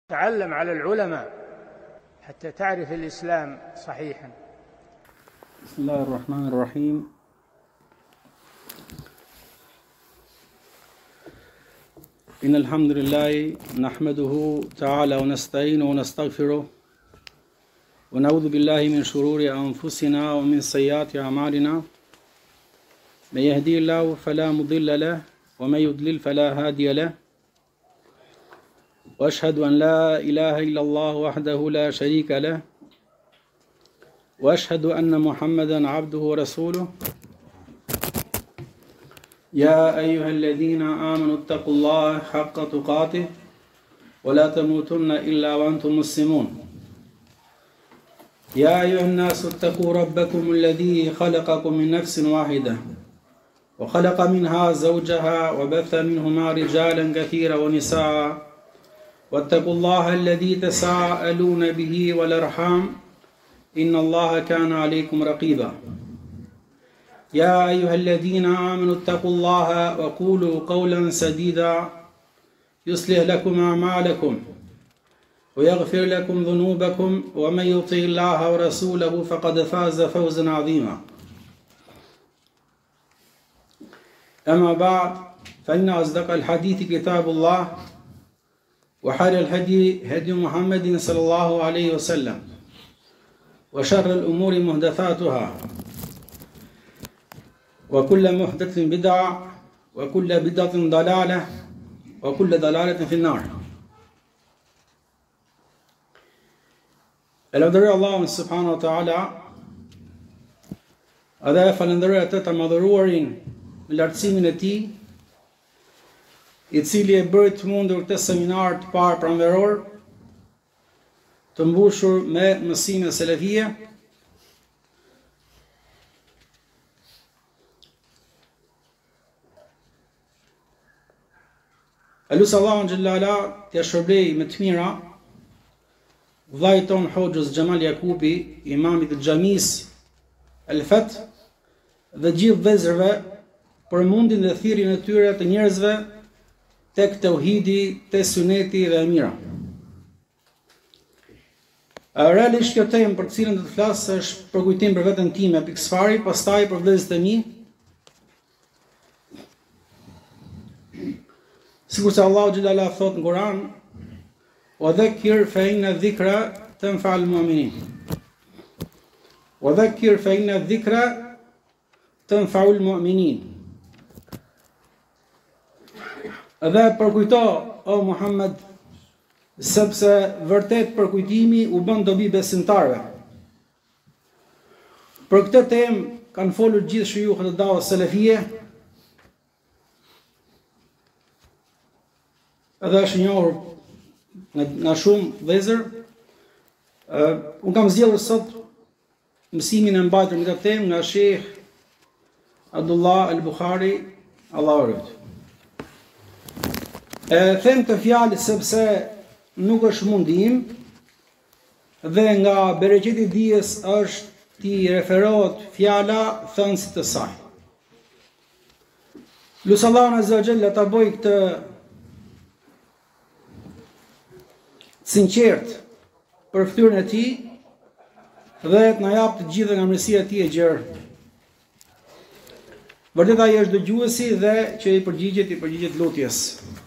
تعلم على العلماء حتى تعرف الإسلام صحيحا. بسم الله الرحمن الرحيم. إن الحمد لله نحمده تعالى ونستعينه ونستغفره ونعوذ بالله من شرور أنفسنا ومن سيئات أعمالنا، من يهدي الله فلا مضل له ومن يضلل فلا هادي له، وأشهد أن لا إله إلا الله وحده لا شريك له، وأشهد أن محمدا عبده ورسوله. يا أيها الذين آمنوا اتقوا الله حق تقاته ولا تموتن إلا وأنتم مسلمون. يا أيها الناس اتقوا ربكم الذي خلقكم من نفس واحدة وخلق منها زوجها وبث منهما رجالا كثيرا ونساء، واتقوا الله الذي تساءلون به والأرحام إن الله كان عليكم رقيبا. يا أيها الذين آمنوا اتقوا الله وقولوا قولا سديدا يصلح لكم أعمالكم ويغفر لكم ذنوبكم، ومن يطع الله ورسوله فقد فاز فوزا عظيما. أما بعد، فإن أصدق الحديث كتاب الله، وخير الهدي هدي محمد صلى الله عليه وسلم، وشر الأمور محدثاتها، وكل محدث بدعة، وكل بدعة ضلالة، وكل ضلالة في النار. Falënderoj Allahun subhanahu wa taala, edhe falënderoj atë të madhëruarin me lartësimin e tij, i cili e bëri të mundur këtë seminar të parë pranveror, të mbushur me mësime selefie, Alus Allahun xhallala t'ia shpërbej me të mira vllai ton Hoxhës Xhamal Jakubi, imamit të xhamis El Fat, dhe gjithë vëllezërve për mundin dhe thirrjen e tyre të njerëzve tek tauhidi, te suneti dhe e mira. Realisht kjo temë për të cilën do të flas është për kujtim për veten time pikë sfari, pastaj për vëllezërit e mi. Sikur se Allahu xhalala thot në Kur'an: "Wa dhakkir fa inna dhikra tanfa'ul mu'minin." Wa dhakkir fa inna dhikra tanfa'ul mu'minin. Edhe përkujto, o Muhammed, sepse vërtet përkujtimi u bën dobi besimtarëve. Për këtë temë kanë folur gjithë shujukët e davës selefie, edhe është njohur nga shumë vëllezër. Unë kam zgjedhur sot mësimin e mbajtur në këtë temë nga Sheh Abdullah Al-Bukhari, Allahu e ruaj. Them të fjalë sepse nuk është mundim dhe nga bereqeti i dijes është ti referohet fjala thënësit të saj. Lusë Allahun azza wa jalla ta bëj këtë sinqert për fytyrën e tij dhe të na jap të gjithë nga mirësia e tij e gjerë. Vërtet ai është dëgjuesi dhe që i përgjigjet lutjes.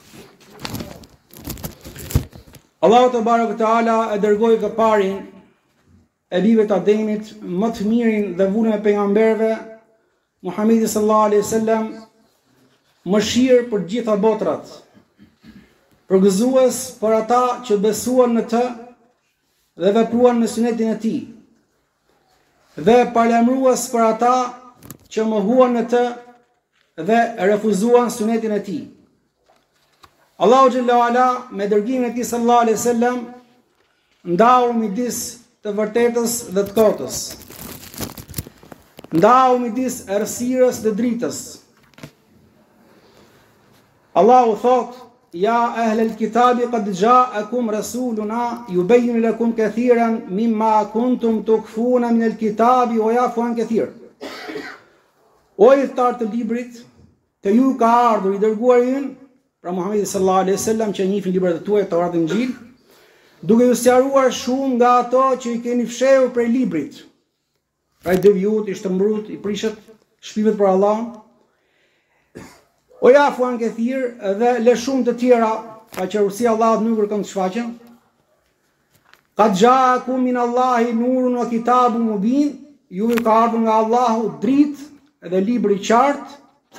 Allahu te baraka taala e dërgoi këparin e bijve të Ademit, më të mirin dhe vullën e pejgamberëve, Muhamedi sallallahu alaihi wasallam, mëshirë për gjitha botrat, përgëzues për ata që besuan në të dhe vepruan në sunetin e tij, dhe paralajmërues për ata që mohuan në të dhe refuzuan sunetin e tij. Allahu xhallahu ala me dërgimin e tij sallallahu alaihi wasallam ndau midis të vërtetës dhe të kotës, ndau midis errësirës dhe dritës. Allahu thot: "Ya ahlal kitabi qad ja'akum rasuluna yubayyin lakum kathiran mimma kuntum tukfuna min al-kitabi wa yafu an kathir." O udhëtar të librit, te ju ka ardhur i dërguari ynë, pra Muhamedi sallallahu alaihi wasallam, që njihni librat e tuaja, Taurat dhe Injil, duke ju sqaruar shumë nga ato që i keni fshehur prej librit. Pra i devijut, i shtrembur, i prishet shpivet për Allahun. O jafu an kathir, dhe le shumë të tjera, pa qeruria Allahut nuk kërkon të shfaqen. Qad ja'akum min Allahi nurun wa kitabun mubin, ju ka ardhur nga Allahu dritë dhe libër i qartë.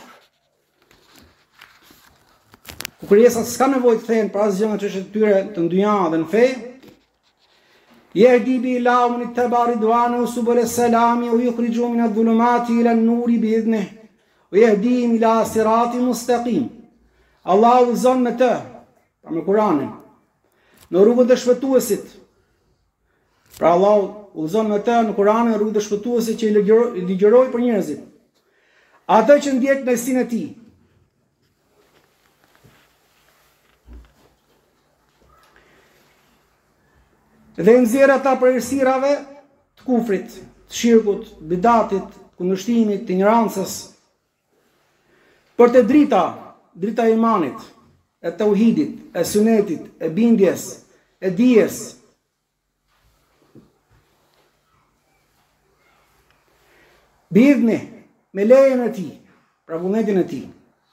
Ku krijesat s'ka nevojë të thënë për asgjë nga çështjet e tyre të ndynja dhe në fe. Yahdi bi ila man ittaba ridwanahu subul salami wa yukhriju min adh-dhulumati ila an-nuri bi idhnihi wa yahdihim ila siratin mustaqim. Allahu zon me të, pra me Kur'anin, në rrugën e shpëtuesit. Pra Allahu udhëzon me të në Kur'anin rrugën e shpëtuesit që i ligjëroi për njerëzit. Atë që ndjek nësin e tij. Dhe nxjerr ata për errësirave të kufrit, të shirkut, bidatit, të kundërshtimit, të ignorancës, për të drita e imanit, e tauhidit, e sunetit, e bindjes, e dijes. Bidhni, me lejen e tij, pra vullnetin e tij.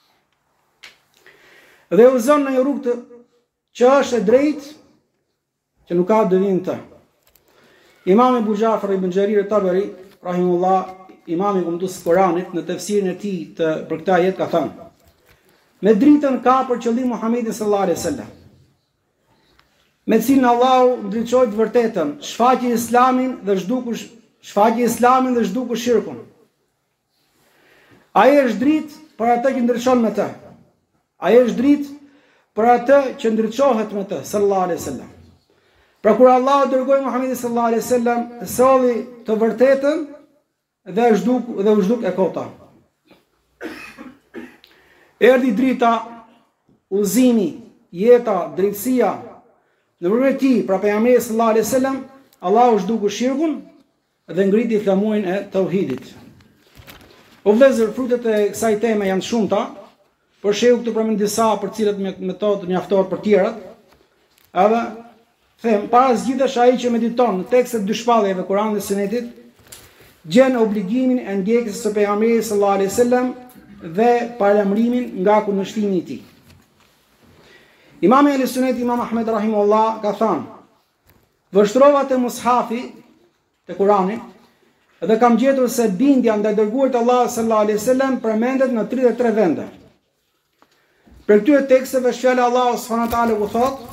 Dhe udhëzon në një rrugë që është e drejtë, që nuk ka devijim të. Imam Abu Ja'far ibn Jarir al-Tabari, rahimullah, imami komentues i Kuranit, në tefsirin e tij për këtë ajet ka thënë: me dritën ka për qëllim Muhamedit sallallahu alaihi wasallam, me cilin Allahu ndriçoi të vërtetën, shfaqi Islamin dhe zhduku shirkun. Ai është dritë për atë që ndriçon me të. Ai është dritë për atë që ndriçohet me të, sallallahu alaihi wasallam. Pra kur Allahu dërgoi Muhamedit sallallahu alaihi wasallam, solli të vërtetën dhe u zhduk e kota. Erdhi drita, udhëzimi, jeta, drejtësia në rrugën e tij, pra pejgamberi sallallahu alaihi wasallam, Allahu zhduku shirkun dhe ngriti flamurin e tauhidit. O vëllezër, frutet e kësaj teme janë shumëta, por shehu këtu përmend disa për cilat metodë mjaftohet për tjerat. Edhe them, para zgjidhesh ai që mediton në tekstet dy shpallëve Kur'anit dhe Sunetit, gjen obligimin e ndjekjes së pejgamberit sallallahu alaihi wasallam dhe paralajmërimin nga kundërshtimi i tij. Imam al-Sunneti Imam Ahmed rahimahullah ka thënë: vështrova te mushafi te Kurani dhe kam gjetur se bindja ndaj dërguarit Allah sallallahu alaihi wasallam përmendet në 33 vende. Për këtyre teksteve shfala Allah subhanahu wa taala u thotë: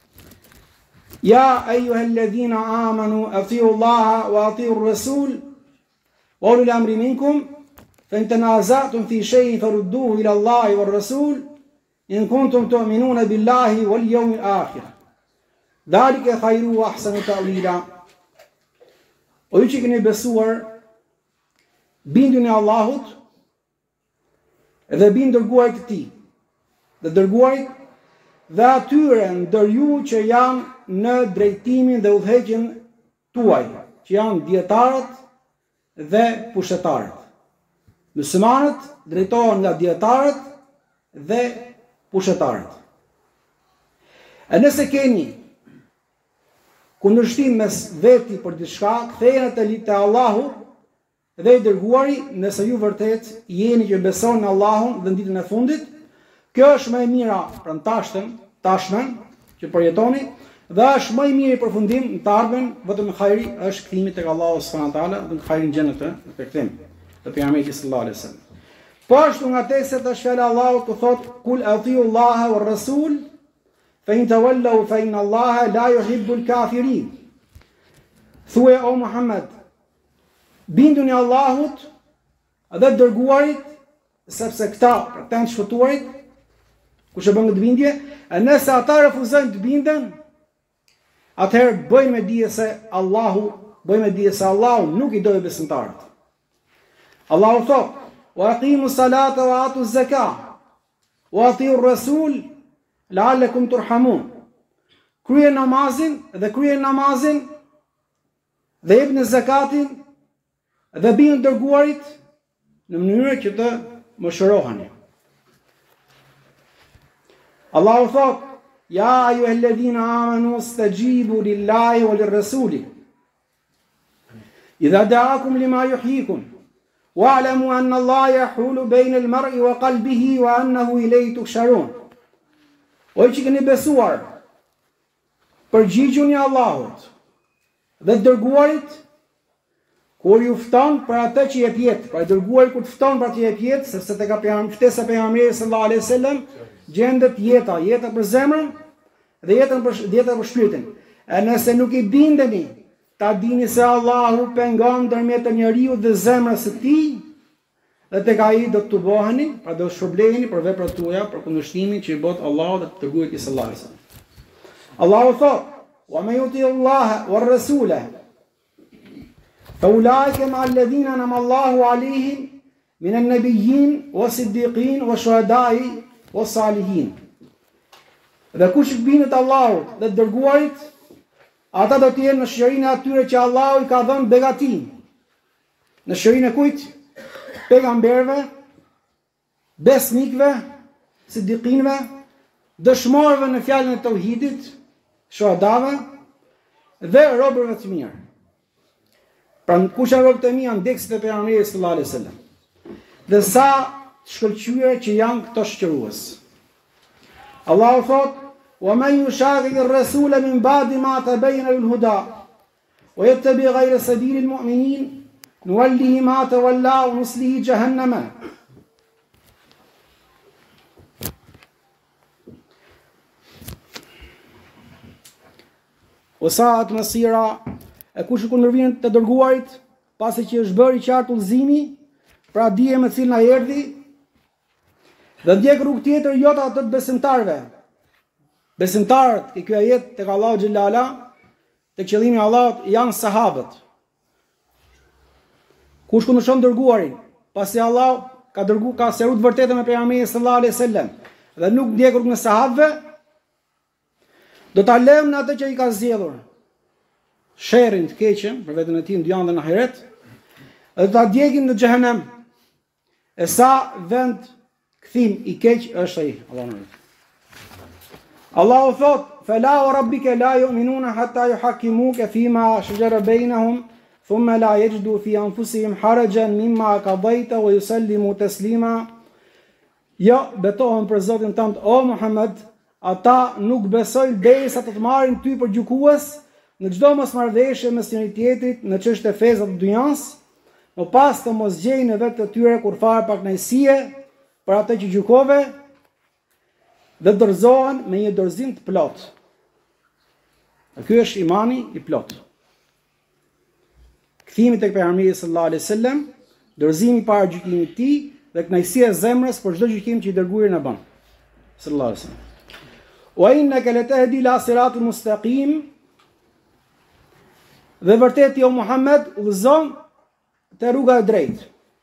ja ayyuhalladhina amanu atiu Allah wa atiu ar-rasul wa ulul amri minkum fa in tanaza'tum fi shay'in farudduhu ila Allah wa ar-rasul in kuntum tu'minuna billahi wal yawmil akhir. Dhalika khayru wa ahsanu ta'wila. O ju që keni besuar, binduni Allahut dhe bind dërguarit të tij, dhe dërguarit dhe atyre ndër ju që janë në drejtimin dhe udhëheqjen tuaj, që janë dietarët dhe pushtetarët. Muslimanët drejtohen nga dietarët dhe pushtetarët. E nëse keni kundërshtim mes veti për diçka, ktheheni te Allahu dhe i dërguari, nëse ju vërtet jeni që besoni në Allahun dhe në ditën e fundit. Kjo është më e mira për tashmen që përjetoni, dhe është më i miri përfundim në të ardhmen, vetëm hajri është kthimi tek Allahu subhanahu wa taala, dhe hajri në xhenet të kthim te pejgamberi sallallahu alaihi wasallam. Po ashtu nga tekstet është fjala e Allahut ku thotë: kul atiu Allaha war rasul fa in tawallaw fa inna Allaha la yuhibbul kafirin. Thuaj o Muhammed, binduni Allahut dhe dërguarit, sepse këta pretendojnë shpëtuarit, kush e bën këtë bindje, e nëse ata refuzojnë të binden, atëherë bëjmë me dije se Allahu nuk i dojë besimtarët. Allahu thotë: wa aqimu salata wa atu zakah wa atiu rasul la'allakum turhamun. Kryeni namazin dhe jepni zakatin dhe bini dërguarit në mënyrë që të mëshiroheni. Allahu thot: Ja ayyuhalladhina amanu stajibu lillahi wa lirrasuli idha da'akum lima yuhyikum wa'lamu anna Allah yahulu bayna al-mar'i wa qalbihi wa annahu ilayhi tuhsharun. O që keni besuar, përgjigjuni Allahut dhe dërguarit kur ju fton për atë që jep jetë, pra dërguari kur të fton për atë që jep jetë, sepse tek ftesa pejgamberit sallallahu alaihi wasallam gjendet jeta për zemrën dhe jeta për shpirtin. E nëse nuk i bindeni, ta dini se Allahu pengon ndërmjet të njeriu dhe zemrës së tij, dhe tek ai do të tuboheni, pra do shpërbleheni për veprat tuaja, për kundërshtimin që i bot Allahu dhe dërguari i sallallahu alaihi wasallam. Allahu thot: "Wa man yuti Allaha war rasula fa ulaika ma alladhina an'ama Allahu alaihim min an-nabiyyin was-siddiqin wash-shuhada'i was-salihin." Dhe kush bindet Allahut dhe dërguarit, ata do të jenë në shoqërinë e atyre që Allahu i ka dhënë begati. Në shoqërinë e kujt? Pejgamberëve, besnikëve, siddiqinëve, dëshmorëve në fjalën e tauhidit, shuhadave dhe robërve të mirë. Pra kush janë robët e mirë, ndjekësit e pejgamberit sallallahu alaihi wasallam. Dhe sa të shkëlqyer që janë këto shoqërues. Allahu thot: "Wa man yushaqiq ar-rasula min ba'di ma tabayyana al-huda wa yattabi ghayra sabili al-mu'minin nuwallihi ma tawalla wa nuslihi jahannama." O sa atë mësira e kush i kundërvjen të dërguarit, pasi që është bërë i qartë udhëzimi, pra dije me cilën ai erdhi, dhe ndjek rrugë tjetër jo të atë të besimtarëve. Besimtarët i ky ajet tek Allahu xhalla ala, tek qëllimi i Allahut janë sahabët. Kush kundërshton dërguarin, pasi Allah ka seru të vërtetën me pejgamberin sallallahu alaihi wasallam dhe nuk ndjek rrugën e sahabëve, do ta lëmë në atë që i ka zgjedhur sherrin të keqen për veten e tij në dynjë dhe në ahiret, dhe do ta djegim në xhehenem. E sa vend kthim i keq është ai, Allahu thot: "Fala wa rabbika la yu'minuna hatta yuhakkimuka fima shajara bainahum thumma la yajidu fi anfusihim harajan mimma qadayta wa yusallimu taslima." Jo, betohen për Zotin tënd, o Muhammed, ata nuk besojnë derisa të marrin ty për gjykues në çdo mosmarrëveshje mes njëri tjetrit në çështje feza të dynjas, më pas të mos gjejnë në vetë të tyre kur fare pak kënaqësie për atë që gjykove dhe dorëzohen me një dorëzim të plot. Ky është imani i plot. Kthimi tek pejgamberi sallallahu alaihi wasallam, dorëzimi para gjykimit të tij dhe kënaqësia e zemrës për çdo gjykim që i dërguari na bën. Sallallahu alaihi wasallam. Wa innaka latahdi ila siratin mustaqim. Dhe vërtet jo Muhammed udhëzon te rruga e drejtë.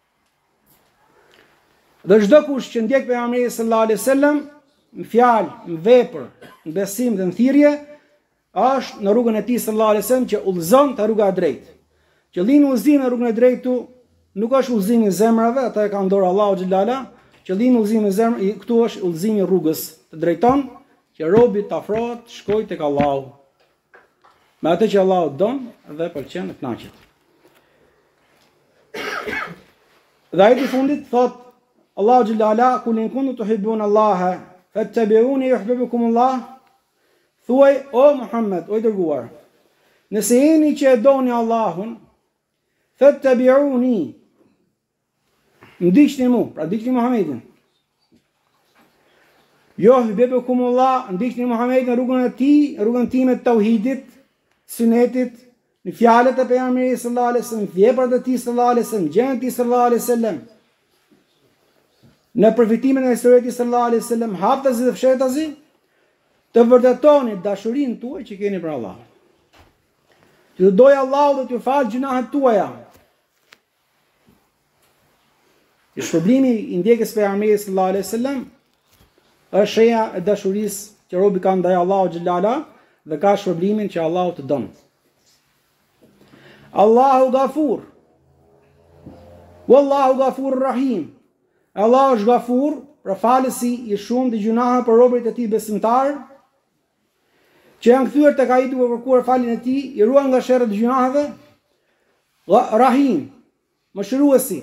Dhe çdo kush që ndjek pejgamberin sallallahu alaihi wasallam në fjalë, në vepër, në besim dhe në thirrje, është në rrugën e tij sallallahu alaihi wasallam që udhëzon te rruga e drejtë. Qëllimi i udhëzimit në rrugën e drejtë nuk është udhëzimi i zemrave, ata e ka ndorë Allahu xhalala. Qëllimi i udhëzimit në zemrë këtu është udhëzimi i rrugës të drejton, që robi të afrohet, shkojë tek Allahu. Me atë që Allahu don dhe pëlqen dhe kënaqet. Dhe ajeti i fundit thot Allahu xhalala: "Kul in kuntum tuhibbuna Allaha fattabi'uni yuhibbukum Allah." Thuaj o Muhammed, o i dërguar, nëse jeni që e doni Allahun, fattabi'uni, ndiqni mua, pra ndiqni Muhammedin. Yuhibbukum Allah, ndiqni Muhammedin në rrugën e tij, rrugën time të tauhidit, sunetit, në fjalët e pejgamberit sallallahu alaihi wasallam, veprat e tij sallallahu alaihi wasallam, gjendjen e tij sallallahu alaihi wasallam, në përfitimin e historisë të tij sallallahu alaihi wasallam, haptazi dhe fshetazi, të vërtetoni dashurinë tuaj që keni për Allah. Që të dojë Allahu dhe t'ju falë gjunahet tuaja. I shpërblimi i ndjekjes pejgamberit sallallahu alaihi wasallam është shenja e dashurisë që robi ka ndaj Allahu xhalala dhe ka shpërblimin që Allahu të don. Allahu Gafur. Wallahu Gafur Rahim. Allahu është Gafur, pra falësi i shumë të gjunahe për robërit e tij besimtar, që janë kthyer tek ai duke kërkuar faljen e tij, i ruan nga sherrët e gjunaheve, Rahim, mëshiruesi,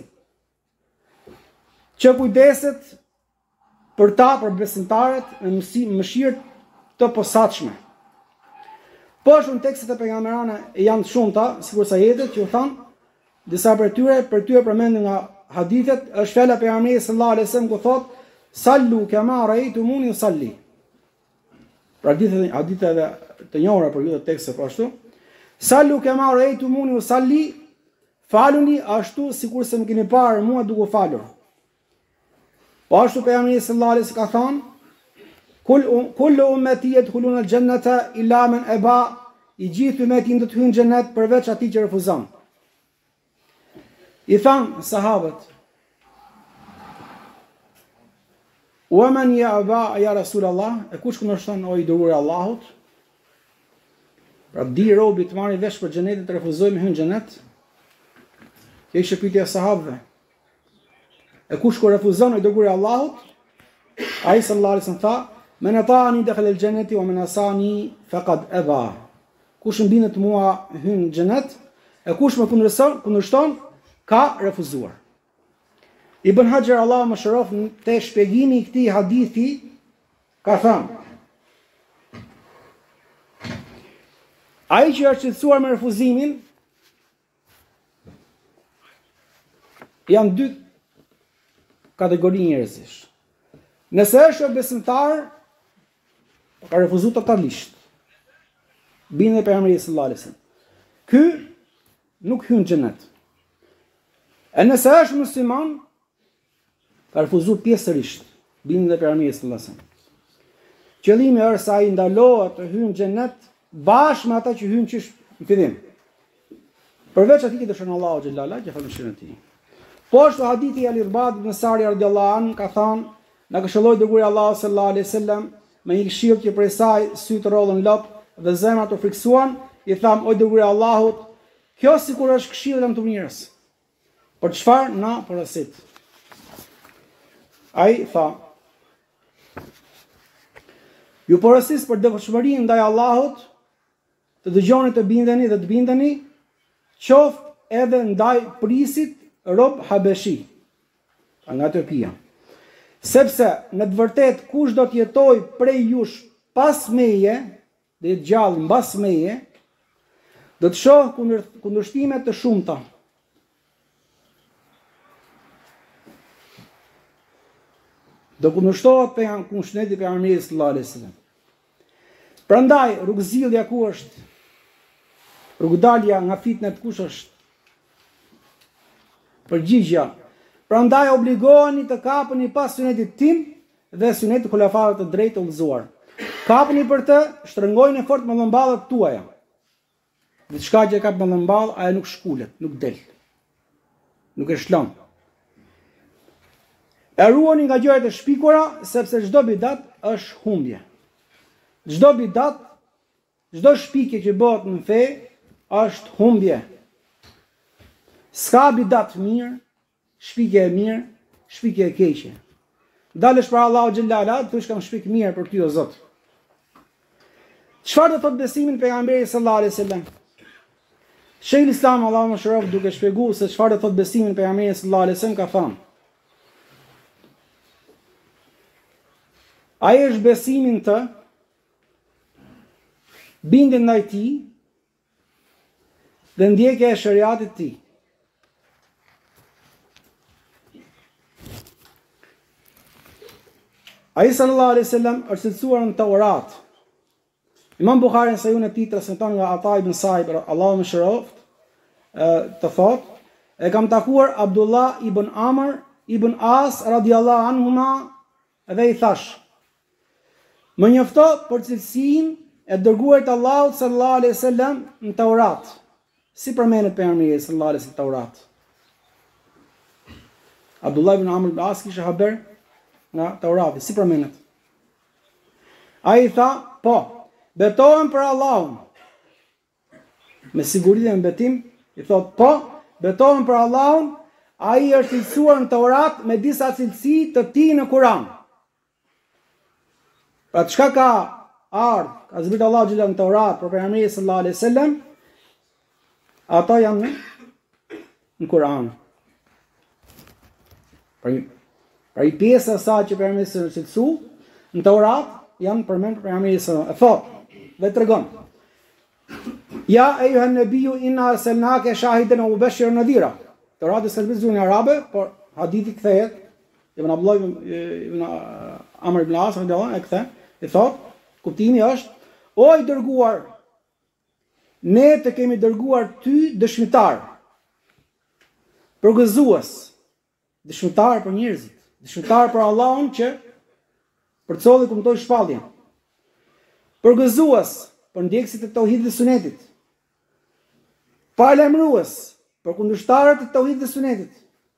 që kujdeset për ta, për besimtarët, me mëshirë të posaçme. Po ashtu në tekstet e pejgamberane janë shumëta, sikur sa jetet që u thanë, disa për tyre përmenden nga hadithet, është fjala e pejgamberit sallallahu alajhi wasallam ku thotë: "Sallu kama ra'aytumuni usalli." Pra hadithet të njohura për këtë tekst po ashtu. "Sallu kama ra'aytumuni usalli." Faluni ashtu sikur se më keni parë mua duke falur. Po ashtu pejgamberi sallallahu alajhi wasallam ka thënë: "Kullu ummati yadkhuluna al-jannata illa man aba." I gjithë ummetin do të hyjnë në xhenet përveç atij që refuzon. I thanë sahabët: "Wa man ya'ba ya Rasulullah?" E kush kundërshton o i dërguari i Allahut? Pra di robi të marrë vesh për xhenetin të refuzojmë hyn në xhenet? Kjo ishte pyetja e sahabëve. E kush kur refuzon o i dërguari i Allahut? Ai sallallahu alaihi wasallam tha: "Men ata'ani dakhala al-jannati wa man asani faqad aba." Kush mbindet mua hyn në xhenet, e kush më kundërshton ka refuzuar. Ibn Hajar Allahu më shërof te shpjegimi i këtij hadithi ka thënë: ai që është cilësuar me refuzimin janë dy kategori njerëzish. Nëse është besimtar, ka refuzuar totalisht. Bindje pejgamberit sallallahu alajhi wasallam. Ky nuk hyn në xhenet. E nëse është musliman, ka refuzuar pjesërisht bindjen e pejgamberit sallallahu alajhi wasallam. Qëllimi është se ai ndalohet të hyjë në xhenet bashkë me ata që hyjnë qysh në fillim. Përveç atij që dëshiron Allahu xhallahu që thonë shënën e tij. Po ashtu hadithi i Al-Irbad ibn Sari radhiyallahu anhu ka thënë: "Na këshilloi dërguari Allahu sallallahu alaihi wasallam me një këshill që prej saj sytë rollën lop dhe zemrat u friksuan, i tham: O dërguari i Allahut, kjo sikur është këshill e lumturinës. Për çfarë na porosit?" Ai tha: "Ju porosis për devotshmërinë ndaj Allahut, të dëgjoni të bindeni dhe të bindeni, qoftë edhe ndaj prisit rob habeshi, nga Turqia. Sepse në të vërtet kush do të jetoj prej jush pas meje, dhe jetë gjallë mbas meje, do të shoh kundërshtime të shumta. Do kundërshtohet kundërshtimi pejgamberit sallallahu alajhi wasallam. Prandaj rrugëzillja ku është? Rrugdalja nga fitnet kush është? Përgjigja: prandaj obligoheni të kapeni pas sunetit tim dhe sunetit xhulafave të drejtë të udhëzuar. Kapeni për të, shtrëngojeni fort me dhëmballat tuaja. Diçka që ka me dhëmball, ajo nuk shkulet, nuk del. Nuk e shlon. E ruani nga gjërat e shpikura, sepse çdo bidat është humbje. Çdo bidat, çdo shpikje që bëhet në fe është humbje. S'ka bidat mirë, shpikje e mirë, shpikje e keqe. Dalësh për Allahu xhallahu ala, thush kam shpik mirë për ty o Zot. Çfarë do thot besimin pejgamberit sallallahu alaihi wasallam? Shejkhul Islam Allahu më shërof duke shpjeguar se çfarë do thot besimin pejgamberit sallallahu alaihi wasallam ka thënë: ai është besimin të bindjen ndaj tij dhe ndjekja e shariatit të tij. Ai sallallahu alaihi wasallam është cilësuar në Taurat. Imam Buhari në Sahihun e tij transmeton nga Ata ibn Sa'ib, Allahu më shëroft, të thotë: e kam takuar Abdullah ibn Amr ibn As radhiyallahu anhuma dhe i thash: më njofto për cilësinë e dërguarit Allahut sallallahu alaihi wasallam në Taurat. Si përmendet pejgamberi sallallahu alaihi wasallam në Taurat? Abdullah ibn Amr ibn As kishte haber nga Taurati, si përmendet? Ai tha: po, betohem për Allahun. Me siguri dhe me betim, i thot: po, betohem për Allahun, ai është cilësuar në Taurat me disa cilësi të tij në Kur'an. Pra çka ka ka zbrit Allahu xhelal në Taurat për pejgamberin sallallahu alaihi wasallam, ata janë në Kur'an. Pra i pjesë asaj që pejgamberi sallallahu alaihi wasallam në Taurat janë përmend për pejgamberin sallallahu alaihi wasallam. E thot dhe tregon: Ja ejuhan nabiju inna arsalnake shahidan wa mubashiran nadhira. Taurati s'ka në arabe, por hadithi kthehet Ibn Abdullah ibn Amr ibn As radhiyallahu anhu kthe, i thot, kuptimi është: o i dërguar, ne të kemi dërguar ty dëshmitar, përgëzues, dëshmitar për njerëzit, dëshmitar për Allahun që përcolli kumtoi shpalljen, përgëzues për ndjekësit e tauhidit dhe sunetit, paralajmërues për kundërshtarët e tauhidit dhe sunetit,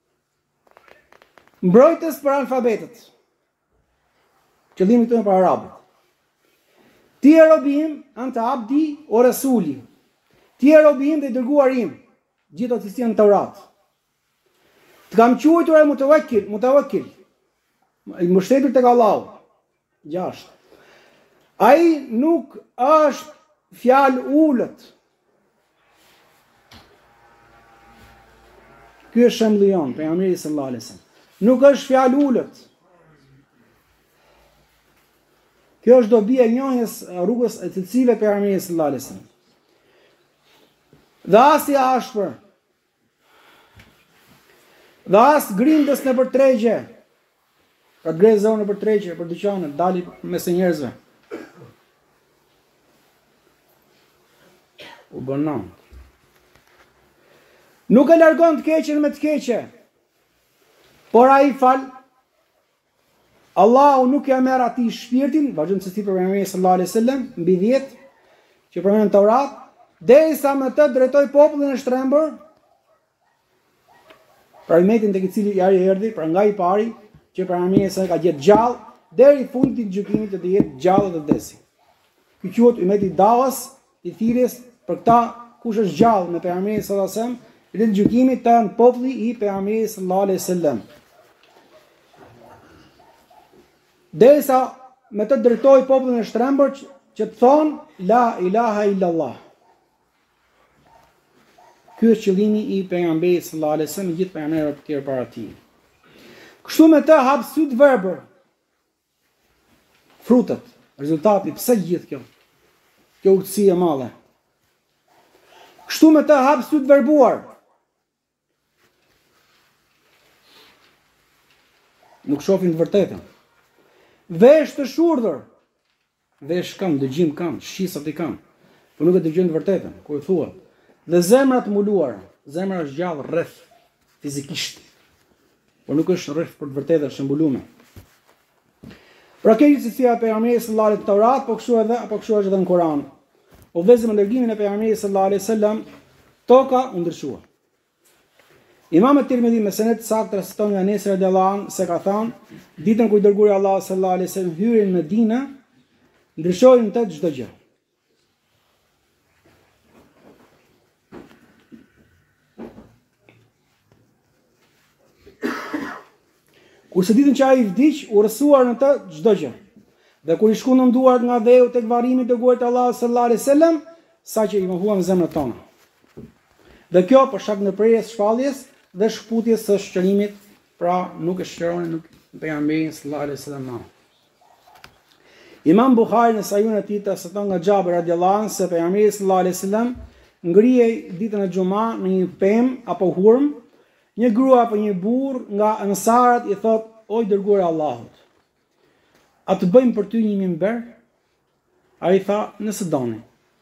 mbrojtës për alfabetet. Qëllimi këtu për arabët. Ti e robim, anta abdi o rasuli. Ti e robim dhe i dërguar im, gjithë ato që janë në Taurat. Të kam quajtur e mutawakkil, i mbështetur tek Allahu. 6. Ai nuk është fjalë ulët. Ky është shembulli jon, pejgamberi sallallahu alaihi wasallam. Nuk është fjalë ulët. Kjo është dobi e njohjes rrugës e cilësive pejgamberit sallallahu alaihi wasallam. Dhe as i ashpër. Dhe as grindës në për tregje. Pra grezon në për tregje, për dyqane, dali mes njerëzve. U bënon. Nuk e largon të keqen me të keqe. Por ai fal, Allahu nuk ja merr atij shpirtin, vazhdon se si për pejgamberin sallallahu alaihi wasallam, mbi 10 që përmend në Taurat, derisa me të drejtoi popullin e shtrembur. Pra umetin tek i cili i erdhi, pra nga i pari që pejgamberi sa ka gjetë gjallë deri fundi i gjykimit të jetë gjallë dhe vdesi. Ky quhet umeti davas i thirrjes për këta kush është gjallë me pejgamberin sallallahu alaihi wasallam, në gjykimin të në populli i pejgamberit sallallahu alaihi wasallam. Derisa me të drejtoi popullin e shtrembur që të thonë la ilaha illallah. Ky është qëllimi i pejgamberit sallallahu alaihi wasallam, gjithë pejgamberët të tjerë para tij. Kështu me të hap sy të verbër. Frutat, rezultati, pse gjithë kjo? Kjo urtësi e madhe. Kështu me të hap sy të verbuar. Nuk shohin të vërtetën. Vesh të shurdhër. Vesh kam, dëgjim kam, shisat i kam. Por nuk e dëgjojnë të vërtetën, kur i thua. Dhe zemra të mbuluara, zemra është gjallë rreth fizikisht. Por nuk është rreth për të vërtetë është mbuluar. Pra kjo cilësia e pejgamberit sallallahu alaihi Taurat, po kështu është edhe në Kur'an. O vëzë me dërgimin e pejgamberit sallallahu alaihi wasallam, toka u ndryshua. Imam at-Tirmidhi me senet saktë transmeton nga Anas radhiyallahu anhu se ka thënë, ditën kur dërguari Allah sallallahu alaihi wasallam hyri në Medinë, ndryshoi në të çdo gjë. Kurse ditën që ai vdiq, u rësuar në të çdo gjë. Dhe kur i shkuan duart nga dheu tek varrimi i dërguarit Allah sallallahu alaihi wasallam, saqë i mohuam zemrat tona. Dhe kjo për shkak ndërprerjes shpalljes dhe shkputjes së shqërimit, pra nuk e shqëronin nuk pejgamberin sallallahu alaihi wasallam. Imam Buhari në Sahihun e tij transmeton nga Xhabir radhiyallahu anhu se pejgamberi sallallahu alaihi wasallam ngrihej ditën e xumë në një pemë apo hurm, një grua apo një burr nga ansarët i thot: "O i dërguar i Allahut, a të bëjmë për ty një mimber?" Ai tha: "Nëse doni."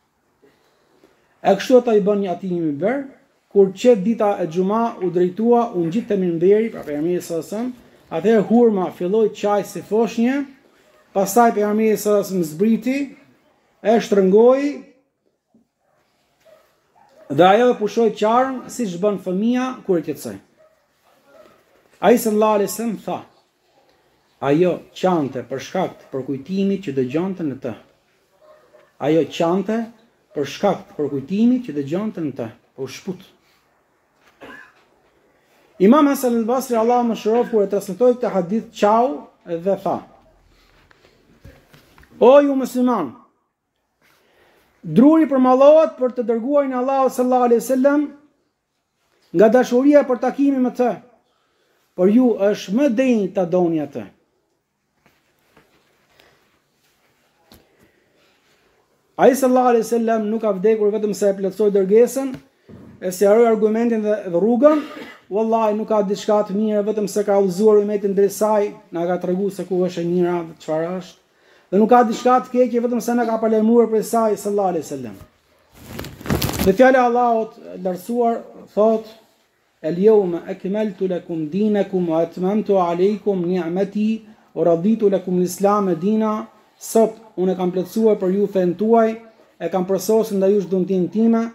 E kështu ata i bën një atij një mimber. Kur qet dita e xumë u drejtua, u ngjit te mimberi, pra pejgamberi sallallahu alaihi wasallam, atëherë hurma filloi të qaj si foshnjë, pastaj pejgamberi sallallahu alaihi wasallam zbriti, e shtrëngoi dhe ajo e pushoi qarën siç bën fëmia kur e qetësoj. Ai sallallahu alaihi wasallam tha: "Ajo qante për shkak të përkujtimit që dëgjonte në të." Ajo qante për shkak të përkujtimit që dëgjonte në të, po shput. Imam Hasan al-Basri Allahu më shërof kur e transmetoi këtë hadith qau dhe tha: "O ju musliman, Druri përmallohet për të dërguarin Allahu sallallahu alaihi wasallam nga dashuria për takimin me të. Por ju është më denjë ta doni atë. Ai sallallahu alaihi wasallam nuk ka vdekur vetëm se e plotësoi dërgesën, e sqaroi argumentin dhe rrugën. Wallahi nuk ka diçka të mirë vetëm se ka udhëzuar umetin drejt saj, na ka treguar se ku është e mira dhe çfarë është. Dhe nuk ka diçka të keqe vetëm se na ka palëmuar për saj sallallahu alaihi wasallam. Dhe fjala e Allahut lartësuar thot: "El-yawma akmaltu lakum dinakum wa atmamtu alaykum ni'mati wa raditu lakum al-islam dina." Sot unë kam plotësuar për ju fen tuaj, e kam përsosur ndaj jush dhuntin time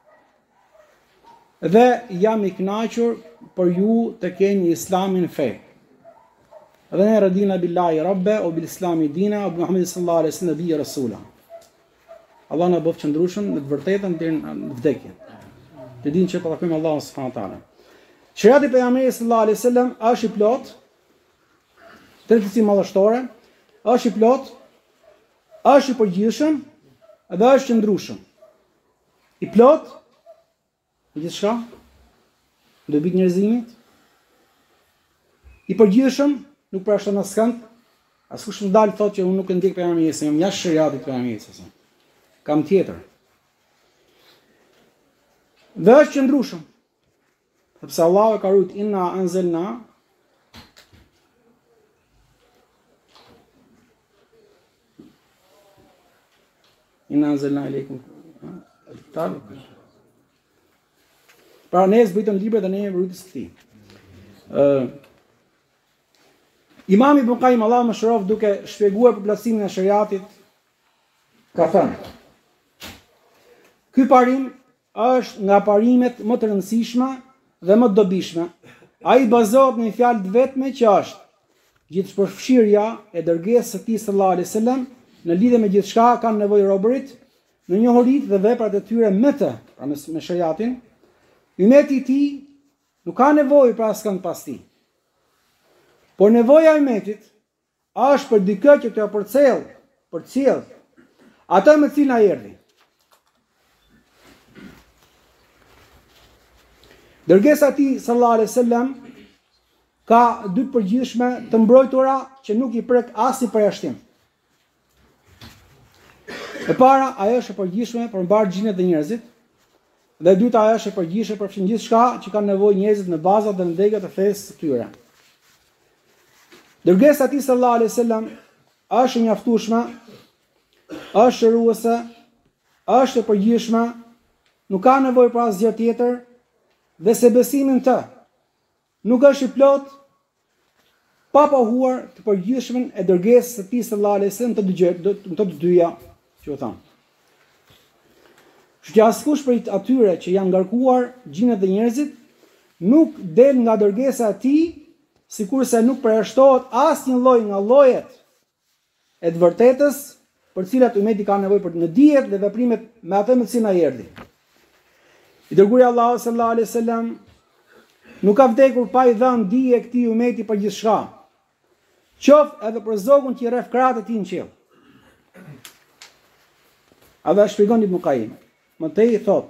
dhe jam i kënaqur për ju të keni islamin fe. Dhe ne radina billahi rabbe o bil islami dina o Muhammed sallallahu alaihi wasallam nabi rasula. Allah na bëf qëndrueshëm në të vërtetën deri në vdekje. Të dinë që po takojmë Allahun subhanahu wa taala. Shariati i pejgamberit sallallahu alaihi wasallam është i plot, drejtësi madhështore, është i plot, është i përgjithshëm dhe është qëndrueshëm. I plot gjithçka dobit njerëzimit. I përgjithshëm nuk përshton askënd. Askush nuk dal thotë që unë nuk e ndjek pejgamberin, jam jashtë shariatit të pejgamberit. Kam tjetër. Dhe është qëndrueshëm. Sepse Allahu e ka rujt inna anzalna ilaykum kitab. Pra ne zbritëm libra dhe ne jemi rritës të tij. Imam Ibn Qayyim Allahu më shërof duke shpjeguar përplasimin e shariatit ka thënë: ky parim është nga parimet më të rëndësishme dhe më të dobishme. Ai bazohet në një fjalë të vetme që është gjithëpërfshirja e dërgesës së tij sallallahu alaihi wasallam në lidhje me gjithçka kanë nevojë robërit, në njohuritë dhe veprat e tyre me të, pra me shariatin. Umeti i tij nuk ka nevojë për askënd pas tij. Por nevoja e umetit është për dikë që t'ia përcjell atë me cilën ai erdhi. Dërgesa e tij sallallahu alaihi wasallam ka dy të përgjithshme të mbrojtura që nuk i prek asnjë përjashtim. E para, ajo është e përgjithshme për mbar xhinet dhe njerëzit, dhe e dyta ajo është e përgjithshme për fshin gjithçka që kanë nevojë njerëzit në bazat dhe në degët e fesë së tyre. Dërgesa e tij sallallahu alaihi wasallam është e mjaftueshme, është shëruese, është e përgjithshme, nuk ka nevojë për asgjë tjetër, dhe se besimin të nuk është i plot pa pohuar të përgjithshmen e dërgesës së tij sallallahu alaihi wasallam të dyja që u tham. Që askush prej atyre që janë ngarkuar gjinët dhe njerëzit nuk del nga dërgesa e tij, sikurse nuk përjashtohet asnjë lloj nga llojet e të vërtetës për cilat umeti ka nevojë për në dijet dhe veprimet me atë me cilin ai erdhi. I dërguari Allahu sallallahu alaihi wasallam nuk ka vdekur pa i dhënë dije këtij umeti për gjithçka, qoftë edhe për zogun që i rreth krahët e tij në qiell. A dhe shpjegon Ibn Qayyim. Mëtej thot: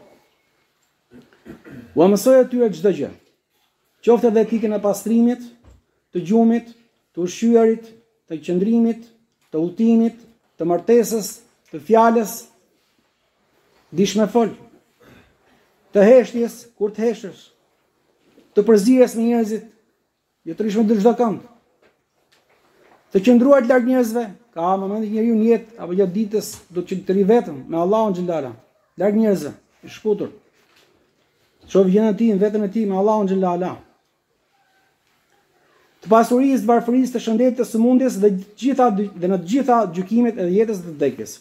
"Ua mësoj atyre çdo gjë, qoftë edhe etikën e pastrimit, të gjumit, të ushqyerit, të qëndrimit, të udhëtimit, të martesës, të fjalës, dish me fol, të heshtjes kur të heshtësh, të përzierjes me njerëzit, jo të rish me çdo kënd, të qëndruar larg njerëzve, ka moment që njeriu në jetë apo gjatë ditës do të ri vetëm me Allahun xhelala, larg njerëzve, i shputur. Shoh vjen ti në veten e tij me Allahun xhelala. Të pasurisë, varfërisë, të shëndetit, të sëmundjes dhe në të gjitha gjykimet e jetës dhe të vdekjes.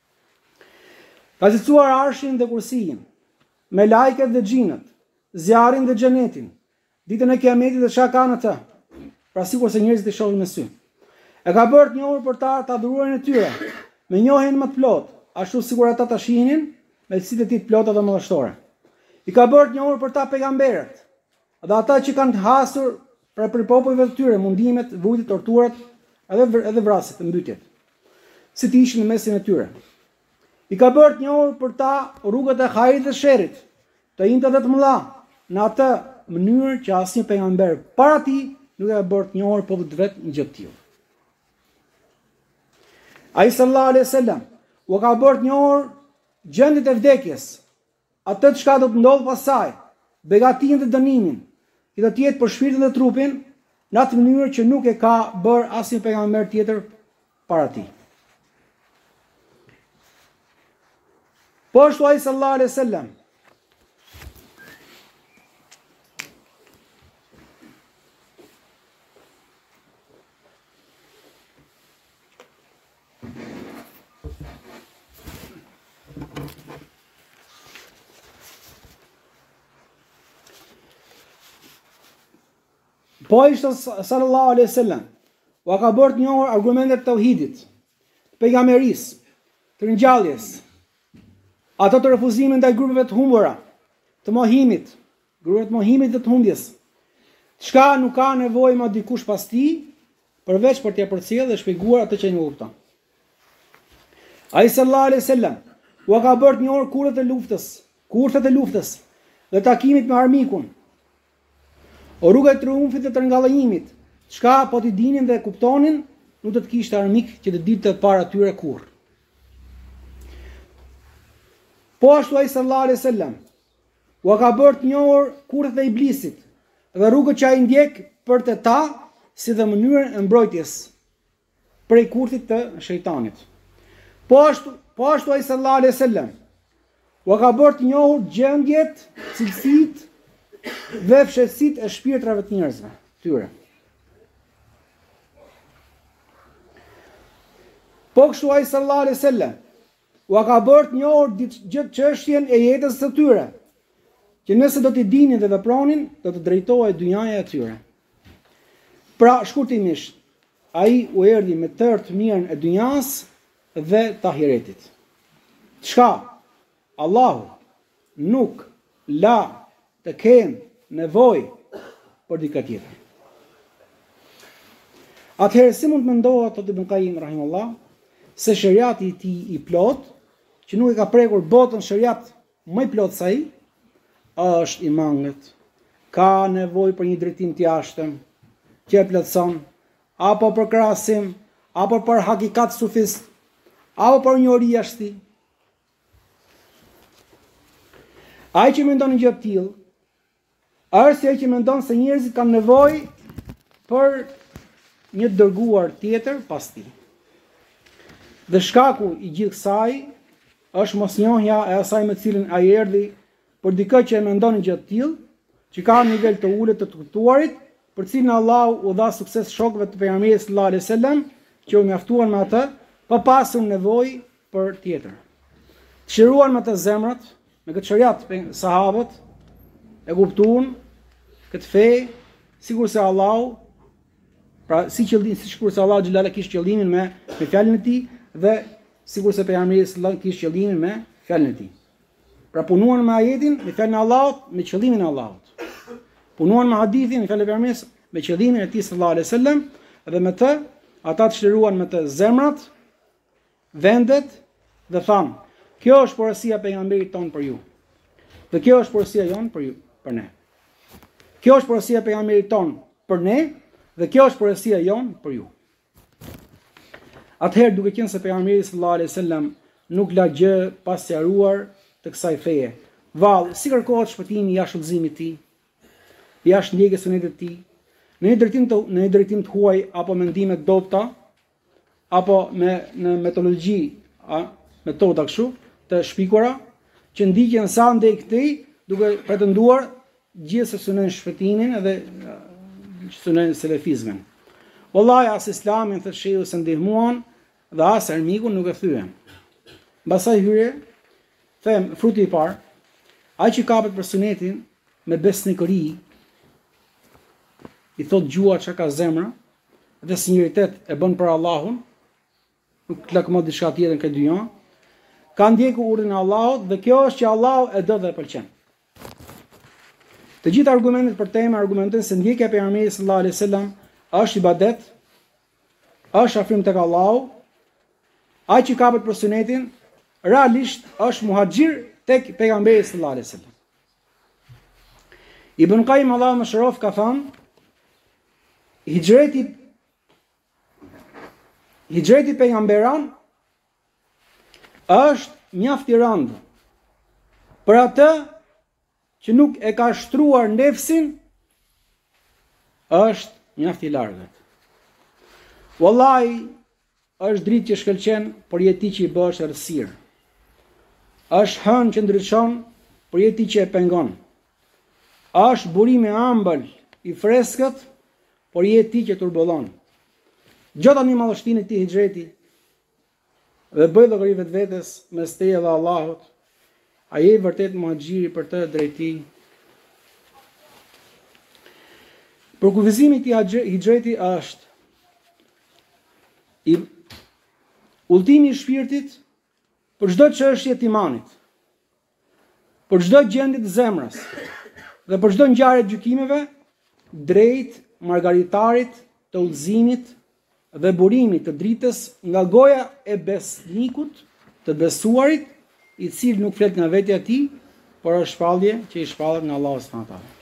Ka cilësuar arshin dhe kursiyin, me lajket dhe xhinët, zjarrin dhe xhenetin, ditën e kiametit dhe çka ka në të, pra sikur se njerëzit i shohin me sy. E ka bërë të njohur për ta adhuruarin e tyre, me njohjen më të plot, ashtu sikur ata ta shihnin me cilësitë e tij të plota dhe mëdhështore. I ka bërë të njohur për ta pejgamberët, dhe ata që kanë hasur për popujve të tyre mundimet, vujtjet, torturat, edhe vrasjet, mbytjet, si të ishin në mesin e tyre. I ka bërë të njohur për ta rrugët e hajrit dhe sherrit, të injtë dhe të mëdha, në atë mënyrë që asnjë pejgamber para tij nuk e ka bërë të njohur popullit vet në gjë të tillë. Ai sallallahu alaihi wasallam u ka bërë të njohur gjendjet e vdekjes, atë çka do të ndodhë pasaj, begatinë dhe dënimin, që do të jetë për shpirtin dhe trupin, në atë mënyrë që nuk e ka bërë asnjë pejgamber tjetër para tij. Po ashtu ai sallallahu alaihi wasallam Po ishte sallallahu alaihi wasallam u ka bërë të njohur argumentet të tauhidit, të pejgamberisë, të ringjalljes, ato të refuzimit ndaj grupeve të humbura, të mohimit, grupeve të mohimit dhe të humbjes. Çka nuk ka nevojë më dikush pas tij, përveç për t'ia përcjellë dhe shpjeguar atë që ai nuk kupton. Ai sallallahu alaihi wasallam u ka bërë të njohur kurthet e luftës dhe takimit me armikun. O rruga e triumfit dhe të ngallënimit, çka po t'i dinin dhe kuptonin, nuk do të kishte armik që të ditë para tyre kurrë. Po ashtu ai sallallahu alaihi wasallam u ka bërë të njohur kurthet e iblisit dhe rrugët që ai ndjek për të ta, si dhe mënyrën e mbrojtjes prej kurthit të shejtanit. Po ashtu ai sallallahu alaihi wasallam u ka bërë të njohur gjendjet, cilësitë dhe fshehësitë e shpirtrave të njerëzve tyre. Po kështu ai sallallahu alaihi wasallam u ka bërë të njohur gjithë çështjen e jetës së tyre, që nëse do t'i dinin dhe vepronin, do të drejtohej dynjaja e tyre. Pra, shkurtimisht, ai u erdhi me tërë të mirën e dynjas dhe të ahiretit. Çka Allahu nuk la të kenë nevojë për dikë tjetër. Atëherë si mund të mendohet thotë Ibn Qayyim rahimahullah se shariati i tij i plot, që nuk e ka prekur botën shariat më i plot se ai, është i mangët, ka nevojë për një drejtim të jashtëm që e plotson, apo për krahasim, apo për hakikat sufist, apo për njohuri jashtë. Ai që mendon një gjë të tillë, është ai që mendon se njerëzit kanë nevojë për një dërguar tjetër pas tij. Dhe shkaku i gjithë kësaj është mosnjohja e asaj me cilën ai erdhi për dikë që e mendon një gjë të tillë, që ka një nivel të ulët të kuptuarit, për cilin Allahu u dha sukses shokëve të pejgamberit sallallahu alaihi wasallam, që u mjaftuan me atë, pa pasur nevojë për tjetër. Të shëruan me të zemrat, me këtë shariat sahabët e kuptuan këtë fe, sikur se Allahu, pra sikur se Allahu xhelala kishte qëllimin me fjalën e tij dhe sikur se pejgamberi sallallahu alaihi wasallam kishte qëllimin me fjalën e tij. Pra punuan me ajetin, me fjalën e Allahut, me qëllimin e Allahut. Punuan me hadithin, me fjalën e pejgamberit, me qëllimin e tij sallallahu alaihi wasallam, dhe me të ata të shëruan me të zemrat, vendet dhe thanë: kjo është porosia e pejgamberit ton për ju. Dhe kjo është porosia jon për ju, për ne. Kjo është porosia e pejgamberit ton për ne, dhe kjo është porosia jon për ju. Atëherë, duke qenë se pejgamberi sallallahu alaihi wasallam nuk la gjë pas sqaruar të kësaj feje, vallë, si kërkohet shpëtimi jashtë udhëzimit të tij, jashtë ndjekjes së sunetit të tij, në një drejtim të huaj apo mendime të dobta, apo në metodologji, metoda kështu të shpikura, që ndiqen sa ndej këtij, duke pretenduar gjithë se synojnë shpëtimin edhe synojnë selefizmin. Wallahi as islamin thë shehu se ndihmuan dhe as armikun nuk e thyen. Mbasaj hyrje, them fruti i parë, ai që kapet për sunetin me besnikëri, i thot gjua çka ka zemra, dhe sinqeritet e bën për Allahun, nuk lakmon diçka tjetër në këtë dynjë, ka ndjekur urdhën e Allahut dhe kjo është që Allahu e do dhe e pëlqen. Të gjitha argumentet për temë argumentojnë se ndjekja e pejgamberit sallallahu alaihi wasallam është ibadet, është afrim tek Allahu. Ai që kapet për sunetin realisht është muhaxhir tek pejgamberi sallallahu alaihi wasallam. Ibn Qayyim Allahu më shërof ka thënë, hijreti pejgamberan është mjaft i rëndë për atë që nuk e ka shtruar nefsin, është mjaft i largët. Wallahi, është dritë që shkëlqen, por jeti që i bësh errësirë. Është hënë që ndryshon, por jeti që e pengon. Është burim i ëmbël i freskët, por jeti që turbullon. Gjota një madhështinë e këtij hijreti dhe bëj llogari vetvetes mes teje dhe Allahut. A je vërtet muhaxhiri për të drejti? Për kufizimi i këtij hijreti është udhëtimi i shpirtit për çdo çështje të imanit, për çdo gjendje të zemrës dhe për çdo ngjarje të gjykimeve drejt margaritarit të udhëzimit dhe burimit të dritës nga goja e besnikut, të besuarit, i cili nuk flet nga vetja e tij, por është shpallje që i shpallet nga Allahu subhanahu wa taala.